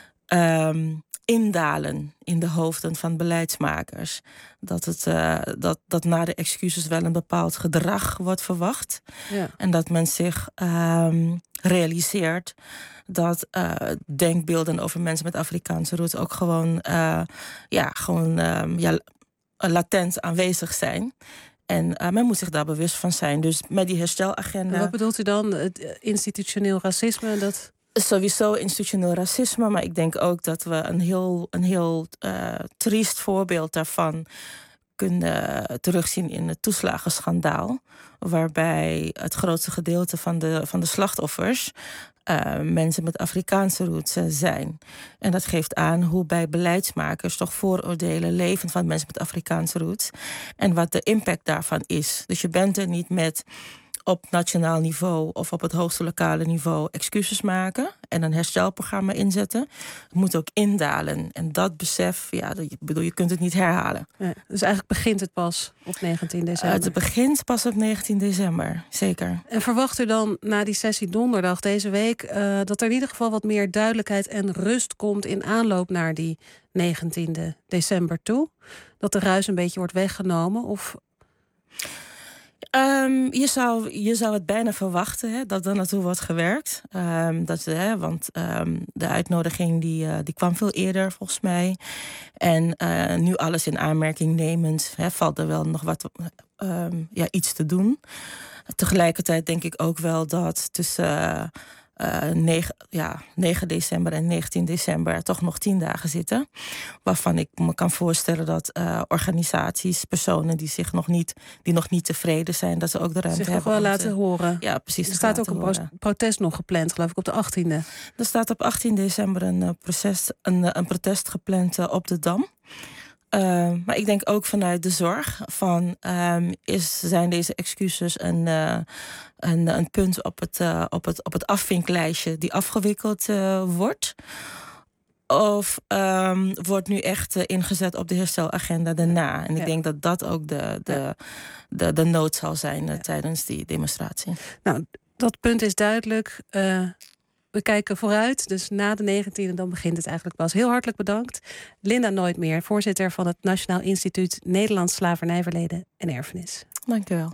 um, indalen in de hoofden van beleidsmakers. Dat, het, uh, dat, dat na de excuses wel een bepaald gedrag wordt verwacht. Ja. En dat men zich um, realiseert dat uh, denkbeelden over mensen met Afrikaanse roots ook gewoon, uh, ja, gewoon um, ja, latent aanwezig zijn. En uh, men moet zich daar bewust van zijn. Dus met die herstelagenda. En wat bedoelt u dan? Het institutioneel racisme? Dat Sowieso institutioneel racisme, maar ik denk ook dat we een heel, een heel uh, triest voorbeeld daarvan kunnen terugzien in het toeslagenschandaal, waarbij het grootste gedeelte van de, van de slachtoffers Uh, mensen met Afrikaanse roots uh, zijn. En dat geeft aan hoe bij beleidsmakers toch vooroordelen leven van mensen met Afrikaanse roots en wat de impact daarvan is. Dus je bent er niet met op nationaal niveau of op het hoogste lokale niveau excuses maken en een herstelprogramma inzetten. Het moet ook indalen. En dat besef, ja, ik bedoel, je kunt het niet herhalen. Ja, dus eigenlijk begint het pas op negentien december. Uh, het begint pas op negentien december, zeker. En verwacht u dan na die sessie donderdag deze week uh, dat er in ieder geval wat meer duidelijkheid en rust komt in aanloop naar die negentiende december toe? Dat de ruis een beetje wordt weggenomen? Of Um, je, zou, je zou het bijna verwachten, hè, dat er naartoe wordt gewerkt. Um, dat, hè, want um, de uitnodiging die, uh, die kwam veel eerder volgens mij. En uh, nu alles in aanmerking nemend, hè, valt er wel nog wat um, ja, iets te doen. Tegelijkertijd denk ik ook wel dat tussen Uh, Uh, negen, ja, negen december en negentien december toch nog tien dagen zitten. Waarvan ik me kan voorstellen dat uh, organisaties, personen die zich nog niet, die nog niet tevreden zijn, dat ze ook de ruimte zich hebben. Zich wel om laten te, horen. Ja, precies. Er staat ook een pro- protest nog gepland, geloof ik, op de achttiende. Er staat op achttien december een, uh, proces, een, uh, een protest gepland uh, op de Dam. Uh, maar ik denk ook vanuit de zorg van um, is, zijn deze excuses een, uh, een, een punt op het, uh, op, het, op het afvinklijstje die afgewikkeld uh, wordt. Of um, wordt nu echt uh, ingezet op de herstelagenda daarna. En ik ja. denk dat dat ook de, de, ja. de, de nood zal zijn uh, ja. tijdens die demonstratie. Nou, dat punt is duidelijk. Uh, we kijken vooruit, dus na de negentiende dan begint het eigenlijk pas. Heel hartelijk bedankt. Linda Nooitmeer, voorzitter van het Nationaal Instituut Nederlands Slavernijverleden en Erfenis. Dank u wel.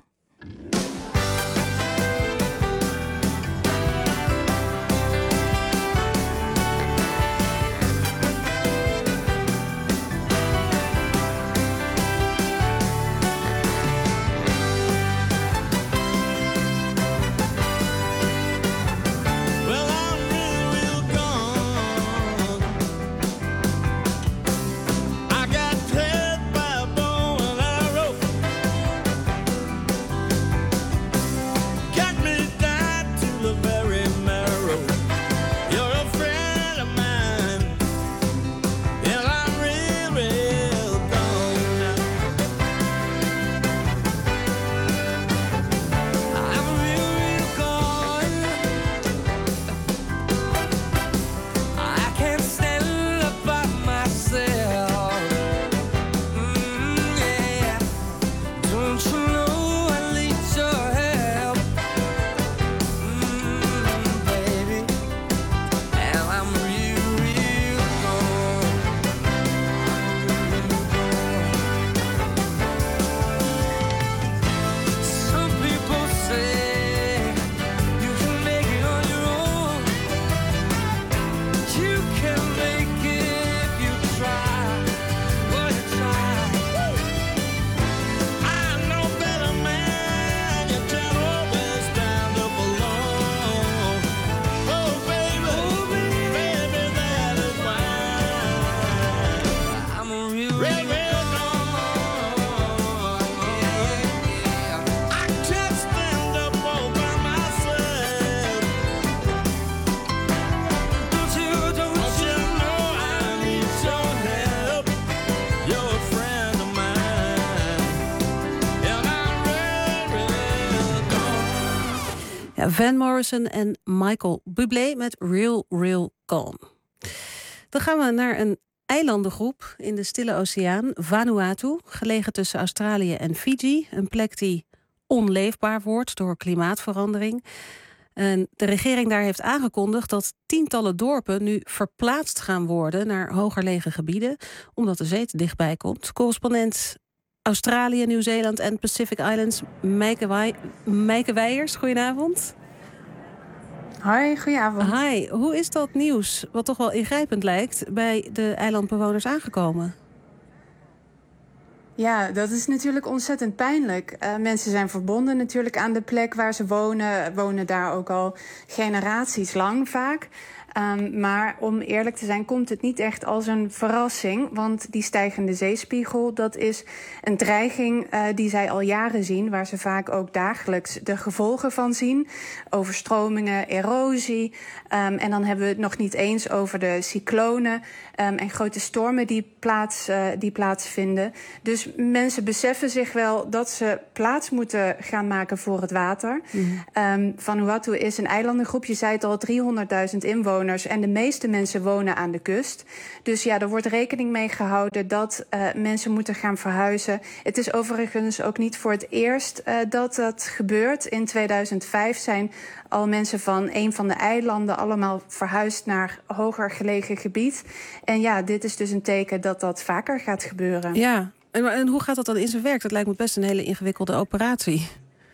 Van Morrison en Michael Bublé met Real, Real Gone. Dan gaan we naar een eilandengroep in de Stille Oceaan, Vanuatu, gelegen tussen Australië en Fiji. Een plek die onleefbaar wordt door klimaatverandering. En de regering daar heeft aangekondigd dat tientallen dorpen nu verplaatst gaan worden naar hogergelegen gebieden, omdat de zee te dichtbij komt. Correspondent Australië, Nieuw-Zeeland en Pacific Islands, Meike, Wij- Meike Weijers, goedenavond. Hoi, goedenavond. Hi, hoe is dat nieuws, wat toch wel ingrijpend lijkt, bij de eilandbewoners aangekomen? Ja, dat is natuurlijk ontzettend pijnlijk. Uh, mensen zijn verbonden natuurlijk aan de plek waar ze wonen. Wonen daar ook al generaties lang vaak. Um, maar om eerlijk te zijn komt het niet echt als een verrassing. Want die stijgende zeespiegel, dat is een dreiging uh, die zij al jaren zien, waar ze vaak ook dagelijks de gevolgen van zien. Overstromingen, erosie. Um, en dan hebben we het nog niet eens over de cyclonen um, en grote stormen die, plaats, uh, die plaatsvinden. Dus mensen beseffen zich wel dat ze plaats moeten gaan maken voor het water. Mm-hmm. Um, Vanuatu is een eilandengroep, je zei het al, driehonderdduizend inwoners. En de meeste mensen wonen aan de kust. Dus ja, er wordt rekening mee gehouden dat uh, mensen moeten gaan verhuizen. Het is overigens ook niet voor het eerst uh, dat dat gebeurt. In tweeduizend vijf zijn al mensen van een van de eilanden allemaal verhuisd naar hoger gelegen gebied. En ja, dit is dus een teken dat dat vaker gaat gebeuren. Ja, en, en hoe gaat dat dan in zijn werk? Dat lijkt me best een hele ingewikkelde operatie.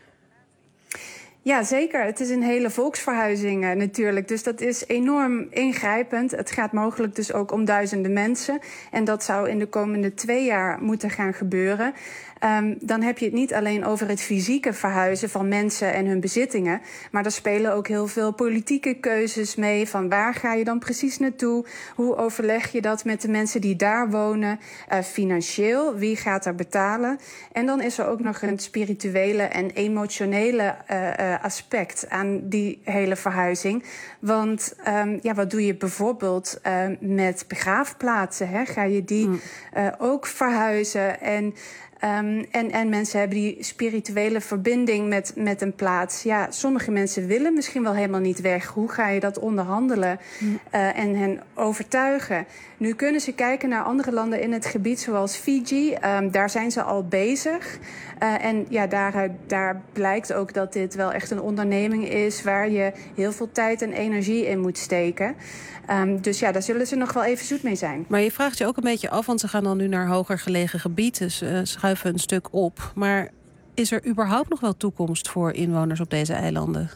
Ja, zeker. Het is een hele volksverhuizing uh, natuurlijk. Dus dat is enorm ingrijpend. Het gaat mogelijk dus ook om duizenden mensen. En dat zou in de komende twee jaar moeten gaan gebeuren. Um, dan heb je het niet alleen over het fysieke verhuizen van mensen en hun bezittingen, maar er spelen ook heel veel politieke keuzes mee. Van waar ga je dan precies naartoe? Hoe overleg je dat met de mensen die daar wonen? Uh, financieel, wie gaat er betalen? En dan is er ook nog een spirituele en emotionele uh, uh, aspect aan die hele verhuizing. Want um, ja, wat doe je bijvoorbeeld uh, met begraafplaatsen? Hè? Ga je die mm. uh, ook verhuizen? En... Um, en, en mensen hebben die spirituele verbinding met, met een plaats. Ja, sommige mensen willen misschien wel helemaal niet weg. Hoe ga je dat onderhandelen mm. uh, en hen overtuigen? Nu kunnen ze kijken naar andere landen in het gebied, zoals Fiji. Um, daar zijn ze al bezig. Uh, en ja, daaruit, daar blijkt ook dat dit wel echt een onderneming is waar je heel veel tijd en energie in moet steken. Um, dus ja, daar zullen ze nog wel even zoet mee zijn. Maar je vraagt je ook een beetje af, want ze gaan dan nu naar hoger gelegen gebieden. Dus uh, schuiven een stuk op. Maar is er überhaupt nog wel toekomst voor inwoners op deze eilanden?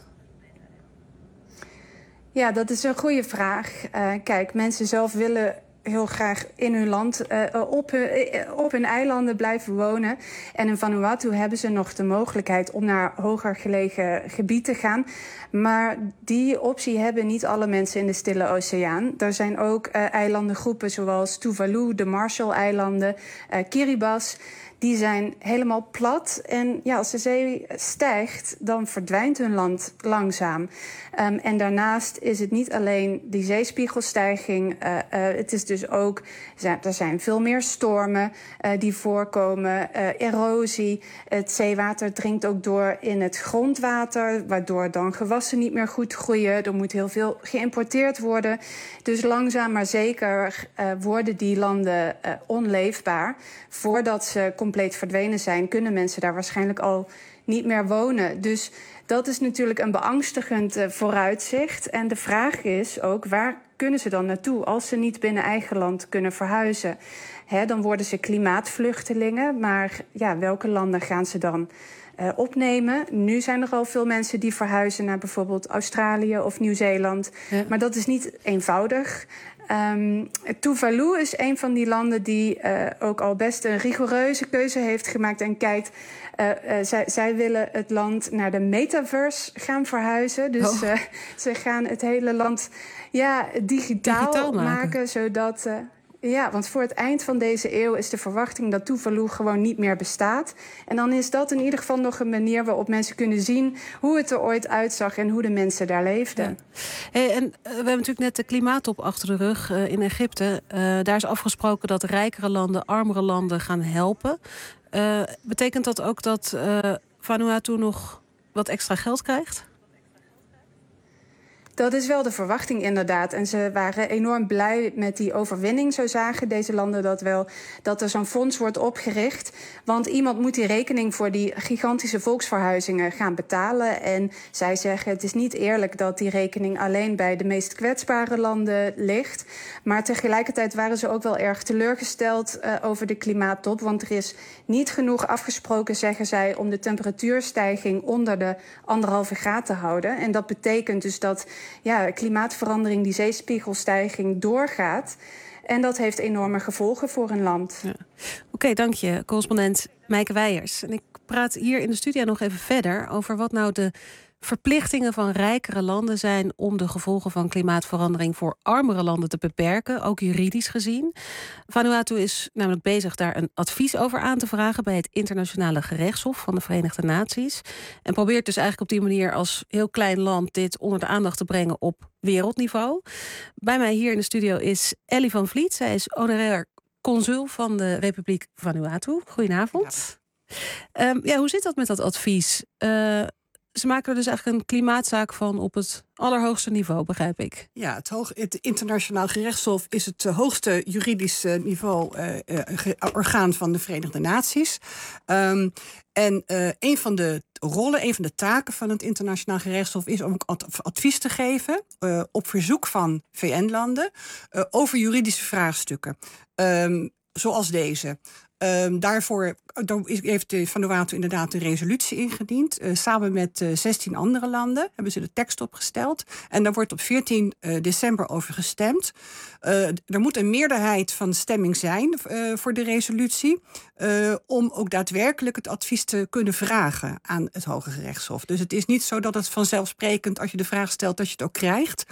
Ja, dat is een goede vraag. Uh, kijk, mensen zelf willen heel graag in hun land uh, op, hun, op hun eilanden blijven wonen. En in Vanuatu hebben ze nog de mogelijkheid om naar hoger gelegen gebied te gaan. Maar die optie hebben niet alle mensen in de Stille Oceaan. Er zijn ook uh, eilandengroepen zoals Tuvalu, de Marshall-eilanden, uh, Kiribati. Die zijn helemaal plat. En ja, als de zee stijgt, dan verdwijnt hun land langzaam. Um, en daarnaast is het niet alleen die zeespiegelstijging. Uh, uh, het is dus ook, er zijn veel meer stormen uh, die voorkomen. Uh, erosie. Het zeewater dringt ook door in het grondwater, waardoor dan gewassen niet meer goed groeien. Er moet heel veel geïmporteerd worden. Dus langzaam maar zeker uh, worden die landen uh, onleefbaar. Voordat ze compleet verdwenen zijn, kunnen mensen daar waarschijnlijk al niet meer wonen. Dus dat is natuurlijk een beangstigend uh, vooruitzicht. En de vraag is ook, waar kunnen ze dan naartoe als ze niet binnen eigen land kunnen verhuizen? Hè, dan worden ze klimaatvluchtelingen. Maar ja, welke landen gaan ze dan uh, opnemen? Nu zijn er al veel mensen die verhuizen naar bijvoorbeeld Australië of Nieuw-Zeeland. Ja. Maar dat is niet eenvoudig. Um, Tuvalu is een van die landen die uh, ook al best een rigoureuze keuze heeft gemaakt en kijkt. Uh, uh, zij, zij willen het land naar de metaverse gaan verhuizen. Dus oh. uh, ze gaan het hele land ja, digitaal, digitaal maken. maken, zodat... Uh, Ja, want voor het eind van deze eeuw is de verwachting dat Tuvalu gewoon niet meer bestaat. En dan is dat in ieder geval nog een manier waarop mensen kunnen zien hoe het er ooit uitzag en hoe de mensen daar leefden. Ja. Hey, en uh, we hebben natuurlijk net de klimaattop achter de rug uh, in Egypte. Uh, daar is afgesproken dat rijkere landen armere landen gaan helpen. Uh, betekent dat ook dat uh, Vanuatu nog wat extra geld krijgt? Dat is wel de verwachting inderdaad. En ze waren enorm blij met die overwinning. Zo zagen deze landen dat wel, dat er zo'n fonds wordt opgericht. Want iemand moet die rekening voor die gigantische volksverhuizingen gaan betalen. En zij zeggen, het is niet eerlijk dat die rekening alleen bij de meest kwetsbare landen ligt. Maar tegelijkertijd waren ze ook wel erg teleurgesteld uh, over de klimaattop. Want er is niet genoeg afgesproken, zeggen zij, om de temperatuurstijging onder de anderhalve graad te houden. En dat betekent dus dat ja, klimaatverandering, die zeespiegelstijging doorgaat. En dat heeft enorme gevolgen voor een land. Ja. Oké, okay, dank je, correspondent Meike Weijers. En ik praat hier in de studio nog even verder over wat nou de verplichtingen van rijkere landen zijn om de gevolgen van klimaatverandering voor armere landen te beperken, ook juridisch gezien. Vanuatu is namelijk bezig daar een advies over aan te vragen bij het Internationale Gerechtshof van de Verenigde Naties. En probeert dus eigenlijk op die manier als heel klein land dit onder de aandacht te brengen op wereldniveau. Bij mij hier in de studio is Ellie van Vliet. Zij is honorair consul van de Republiek Vanuatu. Goedenavond. Ja, um, ja hoe zit dat met dat advies? Uh, Ze maken er dus eigenlijk een klimaatzaak van op het allerhoogste niveau, begrijp ik. Ja, het, hoog, het Internationaal Gerechtshof is het hoogste juridische niveau uh, uh, orgaan van de Verenigde Naties. Um, en uh, een van de rollen, een van de taken van het Internationaal Gerechtshof is om advies te geven uh, op verzoek van V N-landen uh, over juridische vraagstukken. Um, zoals deze. Um, daarvoor heeft de Vanuatu inderdaad een resolutie ingediend. Uh, samen met uh, zestien andere landen hebben ze de tekst opgesteld. En daar wordt op veertien december over gestemd. Uh, er moet een meerderheid van stemming zijn uh, voor de resolutie. Uh, om ook daadwerkelijk het advies te kunnen vragen aan het Hoge Rechtshof. Dus het is niet zo dat het vanzelfsprekend, als je de vraag stelt, dat je het ook krijgt.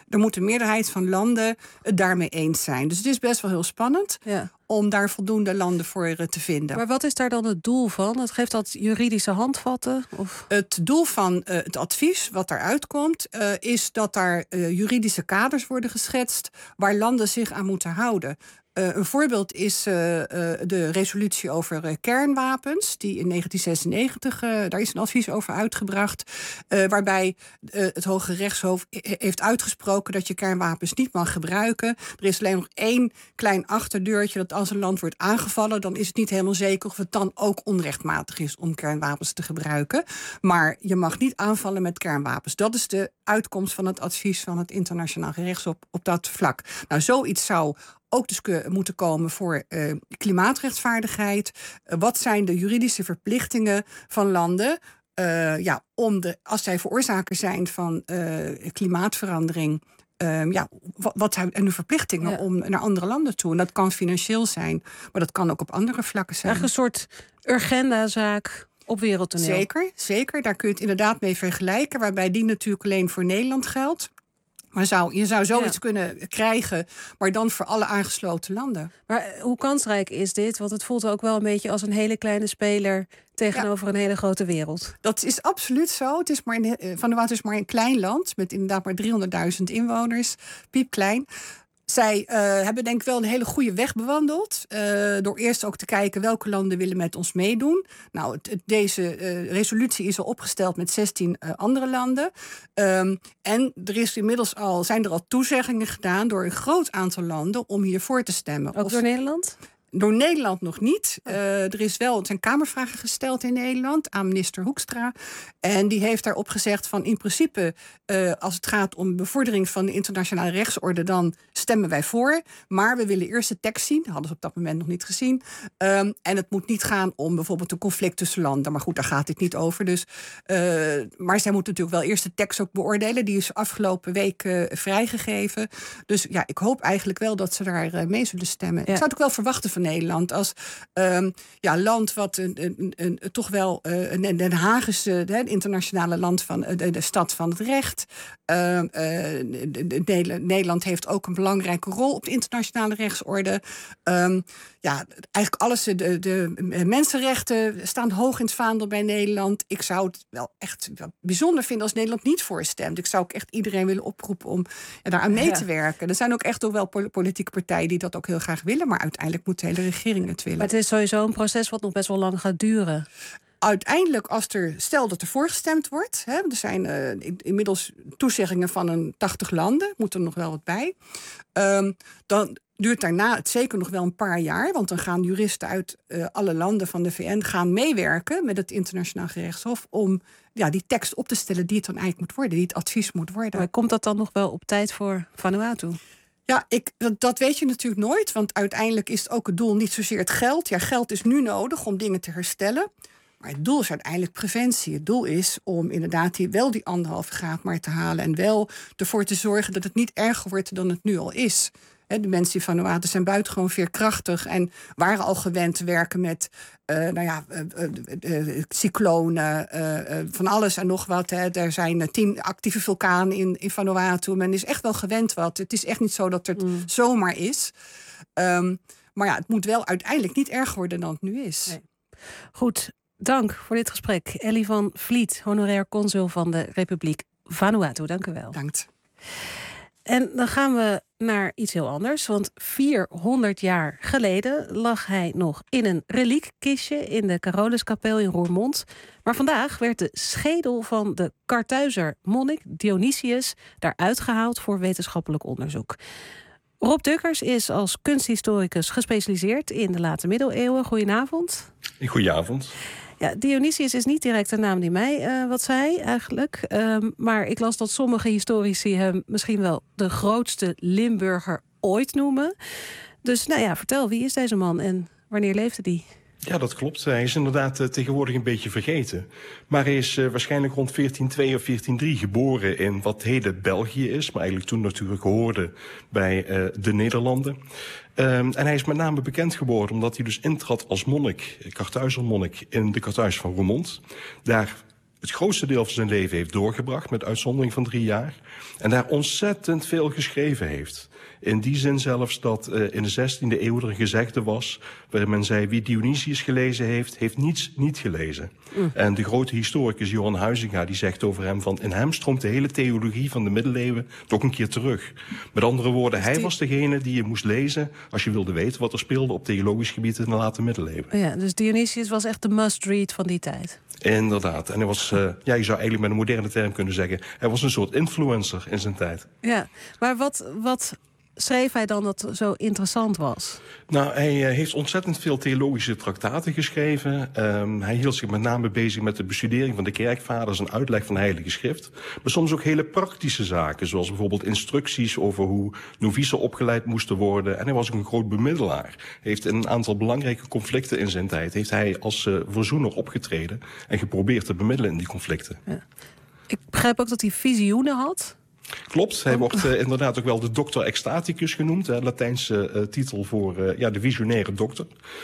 er moet de meerderheid van landen het daarmee eens zijn. Dus het is best wel heel spannend ja. om daar voldoende landen voor te vinden. Maar wat is daar dan het doel van? Het geeft dat juridische handvatten? Of? Het doel van uh, het advies, wat daaruit komt, uh, is dat daar uh, juridische kaders worden geschetst waar landen zich aan moeten houden. Uh, een voorbeeld is uh, uh, de resolutie over uh, kernwapens, die in negentien zesennegentig, uh, daar is een advies over uitgebracht, uh, waarbij uh, het Hoge Rechtshof heeft uitgesproken dat je kernwapens niet mag gebruiken. Er is alleen nog één klein achterdeurtje, dat als een land wordt aangevallen, dan is het niet helemaal zeker of het dan ook onrechtmatig is om kernwapens te gebruiken. Maar je mag niet aanvallen met kernwapens. Dat is de uitkomst van het advies van het Internationaal Gerechtshof op dat vlak. Nou, zoiets zou ook dus moeten komen voor uh, klimaatrechtvaardigheid. Uh, wat zijn de juridische verplichtingen van landen uh, ja, om de, als zij veroorzaker zijn van uh, klimaatverandering, Uh, ja, wat, wat zijn hun verplichtingen ja. om naar andere landen toe? En dat kan financieel zijn, maar dat kan ook op andere vlakken zijn. Eigenlijk een soort Urgenda-zaak op wereldtoneel. Zeker, zeker. Daar kun je het inderdaad mee vergelijken, waarbij die natuurlijk alleen voor Nederland geldt. Maar zou, je zou zoiets ja. kunnen krijgen, maar dan voor alle aangesloten landen. Maar hoe kansrijk is dit? Want het voelt ook wel een beetje als een hele kleine speler tegenover ja. een hele grote wereld. Dat is absoluut zo. Het is maar een, Vanuatu is maar een klein land met inderdaad maar driehonderdduizend inwoners. Piepklein. Zij uh, hebben denk ik wel een hele goede weg bewandeld. Uh, door eerst ook te kijken welke landen willen met ons meedoen. Nou, het, het, deze uh, resolutie is al opgesteld met zestien uh, andere landen. Um, en er is inmiddels al, zijn er al toezeggingen gedaan door een groot aantal landen om hiervoor te stemmen. Ook of, door Nederland? Door Nederland nog niet. Uh, er is wel, er zijn kamervragen gesteld in Nederland aan minister Hoekstra. En die heeft daarop gezegd van in principe, uh, als het gaat om bevordering van de internationale rechtsorde, dan stemmen wij voor. Maar we willen eerst de tekst zien. Dat hadden ze op dat moment nog niet gezien. Um, en het moet niet gaan om bijvoorbeeld een conflict tussen landen. Maar goed, daar gaat dit niet over. Dus, uh, maar zij moeten natuurlijk wel eerst de tekst ook beoordelen. Die is afgelopen week uh, vrijgegeven. Dus ja, ik hoop eigenlijk wel dat ze daar uh, mee zullen stemmen. Ja. Ik zou het ook wel verwachten van Nederland als um, ja, land wat een, een, een, een, toch wel uh, een Den Haag is, uh, het internationale land van uh, de, de stad van het recht. Uh, uh, de, de, de, Nederland heeft ook een belangrijke rol op de internationale rechtsorde. Um, ja, eigenlijk alles, de, de mensenrechten staan hoog in het vaandel bij Nederland. Ik zou het wel echt wel bijzonder vinden als Nederland niet voorstemt. Ik zou ook echt iedereen willen oproepen om ja, daaraan mee ja. te werken. Er zijn ook echt ook wel politieke partijen die dat ook heel graag willen, maar uiteindelijk moet de hele regering het willen. Maar het is sowieso een proces wat nog best wel lang gaat duren. Uiteindelijk, als er, stel dat er voorgestemd wordt, hè, er zijn uh, inmiddels toezeggingen van een tachtig landen, moet er nog wel wat bij. Um, dan duurt daarna het zeker nog wel een paar jaar, want dan gaan juristen uit uh, alle landen van de V N gaan meewerken met het Internationaal Gerechtshof om ja, die tekst op te stellen die het dan eigenlijk moet worden, die het advies moet worden. Maar komt dat dan nog wel op tijd voor Vanuatu? Ja, ik, dat weet je natuurlijk nooit, want uiteindelijk is het ook het doel niet zozeer het geld. Ja, geld is nu nodig om dingen te herstellen. Maar het doel is uiteindelijk preventie. Het doel is om inderdaad die, wel die anderhalve graad maar te halen en wel ervoor te zorgen dat het niet erger wordt dan het nu al is. He, de mensen in Vanuatu zijn buitengewoon veerkrachtig en waren al gewend te werken met uh, nou ja, uh, uh, uh, cyclonen, uh, uh, van alles en nog wat. Hè. Er zijn uh, tien actieve vulkanen in, in Vanuatu. Men is echt wel gewend wat. Het is echt niet zo dat het mm. zomaar is. Um, maar ja, het moet wel uiteindelijk niet erger worden dan het nu is. Nee. Goed, dank voor dit gesprek. Ellie van Vliet, honorair consul van de Republiek Vanuatu. Dank u wel. Dank. En dan gaan we naar iets heel anders. Want vierhonderd jaar geleden lag hij nog in een reliekkistje in de Caroluskapel in Roermond. Maar vandaag werd de schedel van de Karthuizer monnik Dionysius daaruit gehaald voor wetenschappelijk onderzoek. Rob Dukkers is als kunsthistoricus gespecialiseerd in de late middeleeuwen. Goedenavond. Goedenavond. Ja, Dionysius is niet direct een naam die mij uh, wat zei eigenlijk. Um, maar ik las dat sommige historici hem misschien wel de grootste Limburger ooit noemen. Dus nou ja, vertel, wie is deze man en wanneer leefde die? Ja, dat klopt. Hij is inderdaad uh, tegenwoordig een beetje vergeten. Maar hij is uh, waarschijnlijk rond veertien twee of veertien drie geboren in wat heden België is. Maar eigenlijk toen natuurlijk hoorde bij uh, de Nederlanden. Um, en hij is met name bekend geworden omdat hij dus intrad als monnik, Karthuizer monnik, in de Karthuis van Roermond. Daar het grootste deel van zijn leven heeft doorgebracht, met uitzondering van drie jaar. En daar ontzettend veel geschreven heeft. In die zin zelfs dat uh, in de zestiende eeuw er een gezegde was, waarin men zei, wie Dionysius gelezen heeft, heeft niets niet gelezen. Mm. En de grote historicus Johan Huizinga die zegt over hem van, in hem stroomt de hele theologie van de middeleeuwen toch een keer terug. Met andere woorden, hij was degene die je moest lezen als je wilde weten wat er speelde op theologisch gebied in de late middeleeuwen. Ja, dus Dionysius was echt de must-read van die tijd. Inderdaad. En hij was, uh, ja, je zou eigenlijk met een moderne term kunnen zeggen, hij was een soort influencer in zijn tijd. Ja, maar wat, wat schreef hij dan dat zo interessant was? Nou, hij uh, heeft ontzettend veel theologische traktaten geschreven. Um, hij hield zich met name bezig met de bestudering van de kerkvaders en uitleg van de Heilige Schrift. Maar soms ook hele praktische zaken, zoals bijvoorbeeld instructies over hoe novicen opgeleid moesten worden. En hij was ook een groot bemiddelaar. Hij heeft in een aantal belangrijke conflicten in zijn tijd heeft hij als uh, verzoener opgetreden en geprobeerd te bemiddelen in die conflicten. Ja. Ik begrijp ook dat hij visioenen had. Klopt, hij wordt uh, inderdaad ook wel de doctor ecstaticus genoemd. Hè, Latijnse uh, titel voor uh, ja, de visionaire dokter.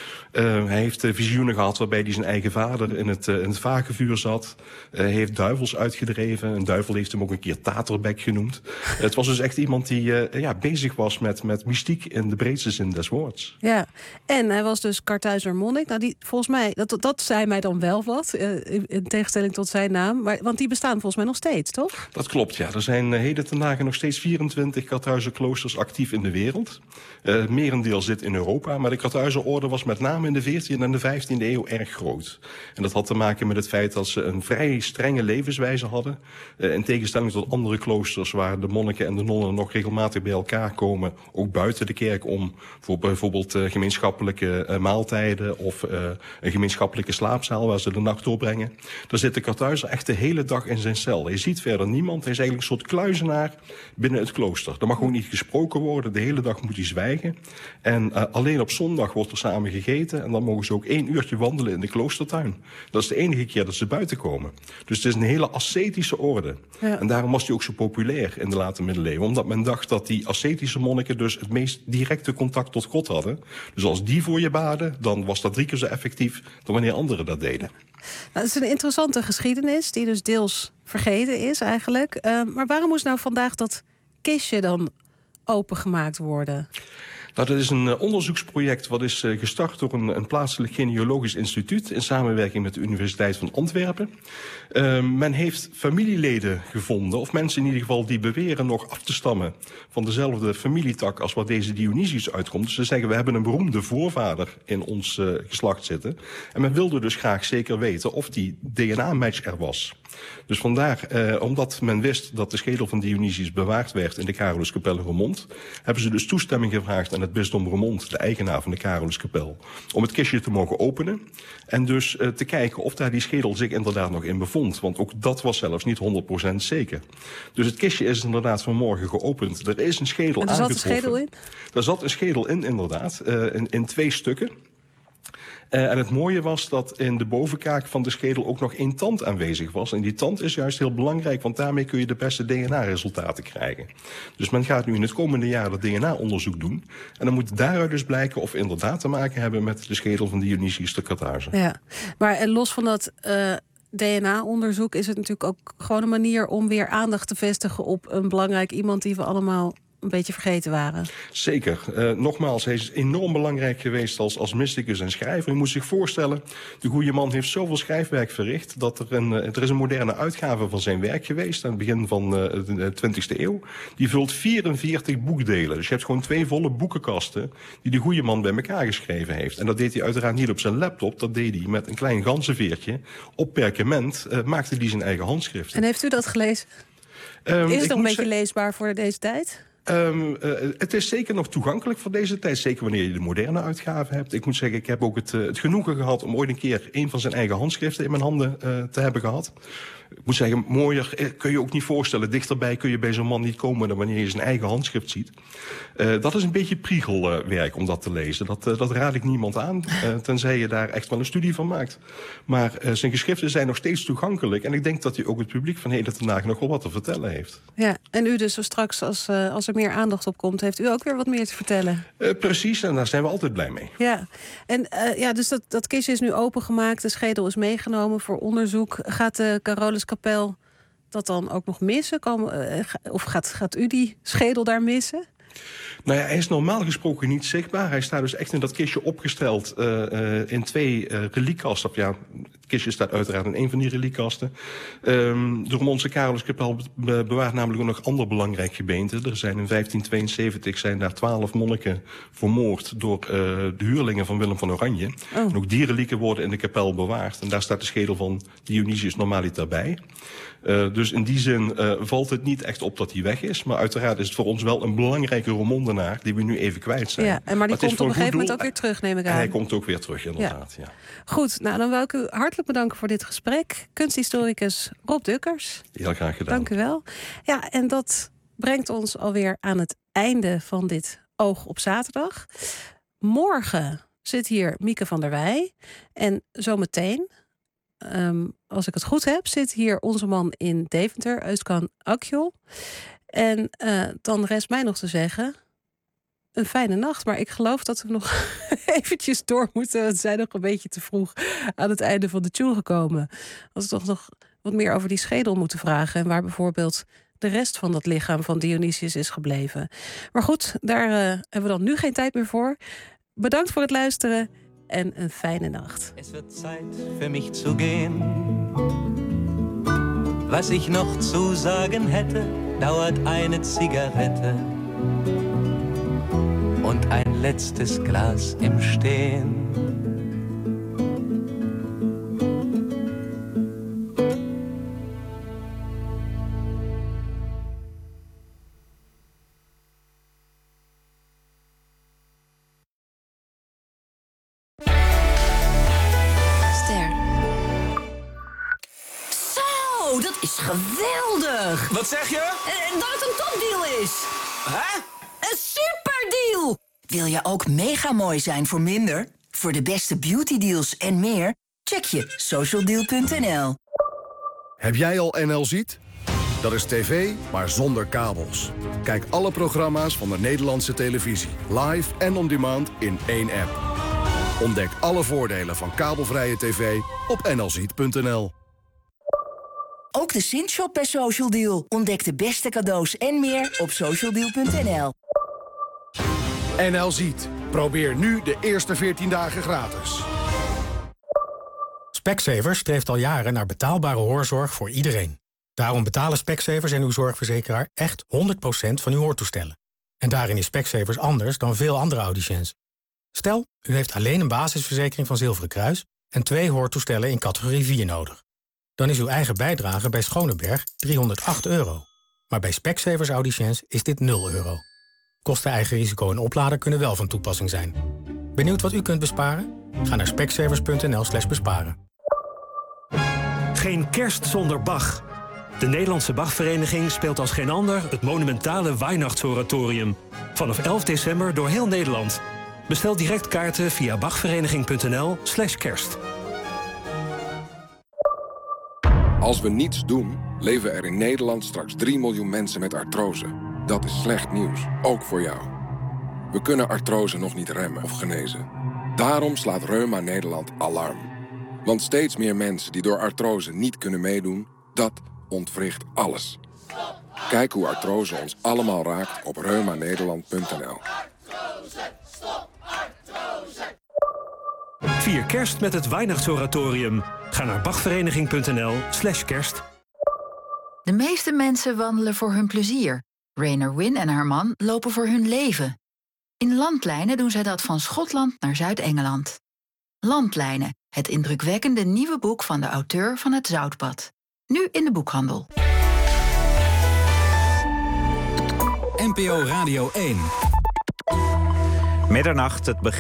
Uh, hij heeft uh, visioenen gehad waarbij hij zijn eigen vader in het, uh, in het vagevuur zat. Uh, hij heeft duivels uitgedreven. Een duivel heeft hem ook een keer taterbek genoemd. Uh, het was dus echt iemand die uh, ja, bezig was met, met mystiek in de breedste zin des woords. Ja, en hij was dus Karthuizer monnik. Nou, die, volgens mij, dat, dat zei mij dan wel wat, uh, in, in tegenstelling tot zijn naam. Maar, want die bestaan volgens mij nog steeds, toch? Dat klopt, ja. Er zijn uh, heden ten dagen nog steeds vierentwintig Karthuizer kloosters actief in de wereld. Uh, het merendeel zit in Europa, maar de Karthuizer orde was met name in de veertiende en de vijftiende eeuw erg groot. En dat had te maken met het feit dat ze een vrij strenge levenswijze hadden. Uh, in tegenstelling tot andere kloosters waar de monniken en de nonnen nog regelmatig bij elkaar komen, ook buiten de kerk om, voor bijvoorbeeld uh, gemeenschappelijke uh, maaltijden of uh, een gemeenschappelijke slaapzaal waar ze de nacht doorbrengen. Daar zit de Karthuizer echt de hele dag in zijn cel. Je ziet verder niemand. Hij is eigenlijk een soort kluizenaar binnen het klooster. Er mag ook niet gesproken worden. De hele dag moet hij zwijgen. En uh, alleen op zondag wordt er samen gegeten. En dan mogen ze ook één uurtje wandelen in de kloostertuin. Dat is de enige keer dat ze buiten komen. Dus het is een hele ascetische orde. Ja. En daarom was hij ook zo populair in de late middeleeuwen. Omdat men dacht dat die ascetische monniken dus het meest directe contact tot God hadden. Dus als die voor je baden, dan was dat drie keer zo effectief dan wanneer anderen dat deden. Nou, het is een interessante geschiedenis die dus deels vergeten is eigenlijk. Uh, maar waarom moest nou vandaag dat kistje dan opengemaakt worden? Nou, dat is een uh, onderzoeksproject wat is uh, gestart door een, een plaatselijk genealogisch instituut in samenwerking met de Universiteit van Antwerpen. Uh, men heeft familieleden gevonden, of mensen in ieder geval die beweren nog af te stammen van dezelfde familietak als waar deze Dionysius uitkomt. Dus ze zeggen, we hebben een beroemde voorvader in ons uh, geslacht zitten. En men wilde dus graag zeker weten of die D N A-match er was. Dus vandaar, eh, omdat men wist dat de schedel van Dionysius bewaard werd in de Caroluskapel in Roermond, hebben ze dus toestemming gevraagd aan het bisdom Roermond, de eigenaar van de Caroluskapel, om het kistje te mogen openen en dus eh, te kijken of daar die schedel zich inderdaad nog in bevond. Want ook dat was zelfs niet honderd procent zeker. Dus het kistje is inderdaad vanmorgen geopend. Er is een schedel en er aangetroffen. zat een schedel in? Er zat een schedel in, inderdaad, uh, in, in twee stukken. Uh, en het mooie was dat in de bovenkaak van de schedel ook nog één tand aanwezig was. En die tand is juist heel belangrijk, want daarmee kun je de beste D N A-resultaten krijgen. Dus men gaat nu in het komende jaar dat D N A-onderzoek doen. En dan moet daaruit dus blijken of we inderdaad te maken hebben met de schedel van Dionysius de Karthuizer. Ja, maar en los van dat uh, D N A-onderzoek is het natuurlijk ook gewoon een manier om weer aandacht te vestigen op een belangrijk iemand die we allemaal een beetje vergeten waren. Zeker. Uh, nogmaals, hij is enorm belangrijk geweest als, als mysticus en schrijver. Je moet zich voorstellen, de goede man heeft zoveel schrijfwerk verricht dat er een, er is een moderne uitgave van zijn werk geweest aan het begin van uh, de twintigste eeuw. Die vult vierenveertig boekdelen. Dus je hebt gewoon twee volle boekenkasten die de goede man bij elkaar geschreven heeft. En dat deed hij uiteraard niet op zijn laptop. Dat deed hij met een klein ganzenveertje. Op perkament uh, maakte hij zijn eigen handschrift. En heeft u dat gelezen? Um, is het nog een beetje leesbaar voor deze tijd? Um, uh, het is zeker nog toegankelijk voor deze tijd. Zeker wanneer je de moderne uitgave hebt. Ik moet zeggen, ik heb ook het, uh, het genoegen gehad om ooit een keer een van zijn eigen handschriften in mijn handen uh, te hebben gehad. ik moet zeggen, mooier kun je ook niet voorstellen. Dichterbij kun je bij zo'n man niet komen dan wanneer je zijn eigen handschrift ziet. Uh, dat is een beetje priegelwerk om dat te lezen. Dat, uh, dat raad ik niemand aan, uh, tenzij je daar echt wel een studie van maakt. Maar uh, zijn geschriften zijn nog steeds toegankelijk. En ik denk dat hij ook het publiek van heden ten dagen nog wel wat te vertellen heeft. Ja, en u dus zo straks, als, uh, als er meer aandacht op komt, heeft u ook weer wat meer te vertellen. Uh, precies, en daar zijn we altijd blij mee. Ja, en uh, ja, dus dat, dat kistje is nu opengemaakt. De schedel is meegenomen voor onderzoek. Gaat de Caroluskapel dat dan ook nog missen? Komen, uh, of gaat, gaat u die schedel daar missen? Nou ja, hij is normaal gesproken niet zichtbaar. Hij staat dus echt in dat kistje opgesteld uh, uh, in twee uh, reliekkasten. Ja, het kistje staat uiteraard in één van die reliekkasten. Um, de Roermondse Caroluskapel be bewaart namelijk ook nog ander belangrijk gebeente. Er zijn in vijftien tweeënzeventig zijn daar twaalf monniken vermoord door uh, de huurlingen van Willem van Oranje. Oh. En ook die relieken worden in de kapel bewaard. En daar staat de schedel van Dionysius Normaliter bij. Uh, dus in die zin uh, valt het niet echt op dat hij weg is. Maar uiteraard is het voor ons wel een belangrijke Roermondenaar die we nu even kwijt zijn. Ja, en maar die maar komt op een gegeven moment ook weer terug, neem ik aan. Hij komt ook weer terug, inderdaad. Ja. Ja. Goed, nou dan wil ik u hartelijk bedanken voor dit gesprek. Kunsthistoricus Rob Dukkers. Heel graag gedaan. Dank u wel. Ja, en dat brengt ons alweer aan het einde van dit Oog op Zaterdag. Morgen zit hier Mieke van der Wij. En zometeen, Um, als ik het goed heb, zit hier onze man in Deventer, Özkan Akjol. En uh, dan rest mij nog te zeggen, een fijne nacht. Maar ik geloof dat we nog eventjes door moeten. We zijn nog een beetje te vroeg aan het einde van de tune gekomen. Als we toch nog wat meer over die schedel moeten vragen. En waar bijvoorbeeld de rest van dat lichaam van Dionysius is gebleven. Maar goed, daar uh, hebben we dan nu geen tijd meer voor. Bedankt voor het luisteren. En een fijne Nacht. Es wird Zeit für mich zu gehen. Was ich noch zu sagen hätte, dauert eine Zigarette und ein letztes Glas im Stehen. Geweldig! Wat zeg je? Uh, dat het een topdeal is. Hè? Een superdeal! Wil je ook mega mooi zijn voor minder? Voor de beste beautydeals en meer? Check je socialdeal punt n l. Heb jij al N L Ziet? Dat is tv, maar zonder kabels. Kijk alle programma's van de Nederlandse televisie. Live en on demand in één app. Ontdek alle voordelen van kabelvrije tv op n l ziet punt n l. Ook de Sint-shop bij Social Deal. Ontdek de beste cadeaus en meer op socialdeal punt n l. N L Ziet. Probeer nu de eerste veertien dagen gratis. Specsavers streeft al jaren naar betaalbare hoorzorg voor iedereen. Daarom betalen Specsavers en uw zorgverzekeraar echt honderd procent van uw hoortoestellen. En daarin is Specsavers anders dan veel andere audiciëns. Stel, u heeft alleen een basisverzekering van Zilveren Kruis en twee hoortoestellen in categorie vier nodig. Dan is uw eigen bijdrage bij Schoneberg driehonderdacht euro. Maar bij Specsavers audiciëns is dit nul euro. Kosten, eigen risico en oplader kunnen wel van toepassing zijn. Benieuwd wat u kunt besparen? Ga naar specsavers punt n l slash besparen. Geen kerst zonder Bach. De Nederlandse Bachvereniging speelt als geen ander het monumentale Weihnachtsoratorium. Vanaf elf december door heel Nederland. Bestel direct kaarten via bachvereniging punt n l slash kerst. Als we niets doen, leven er in Nederland straks drie miljoen mensen met artrose. Dat is slecht nieuws, ook voor jou. We kunnen artrose nog niet remmen of genezen. Daarom slaat Reuma Nederland alarm. Want steeds meer mensen die door artrose niet kunnen meedoen, dat ontwricht alles. Kijk hoe artrose ons allemaal raakt op reuma nederland punt n l. Vier kerst met het Weihnachtsoratorium. Ga naar bachvereniging punt n l slash kerst. De meeste mensen wandelen voor hun plezier. Rainer Wynn en haar man lopen voor hun leven. In Landlijnen doen zij dat van Schotland naar Zuid-Engeland. Landlijnen, het indrukwekkende nieuwe boek van de auteur van Het Zoutpad. Nu in de boekhandel. N P O Radio één. Middernacht, het begin.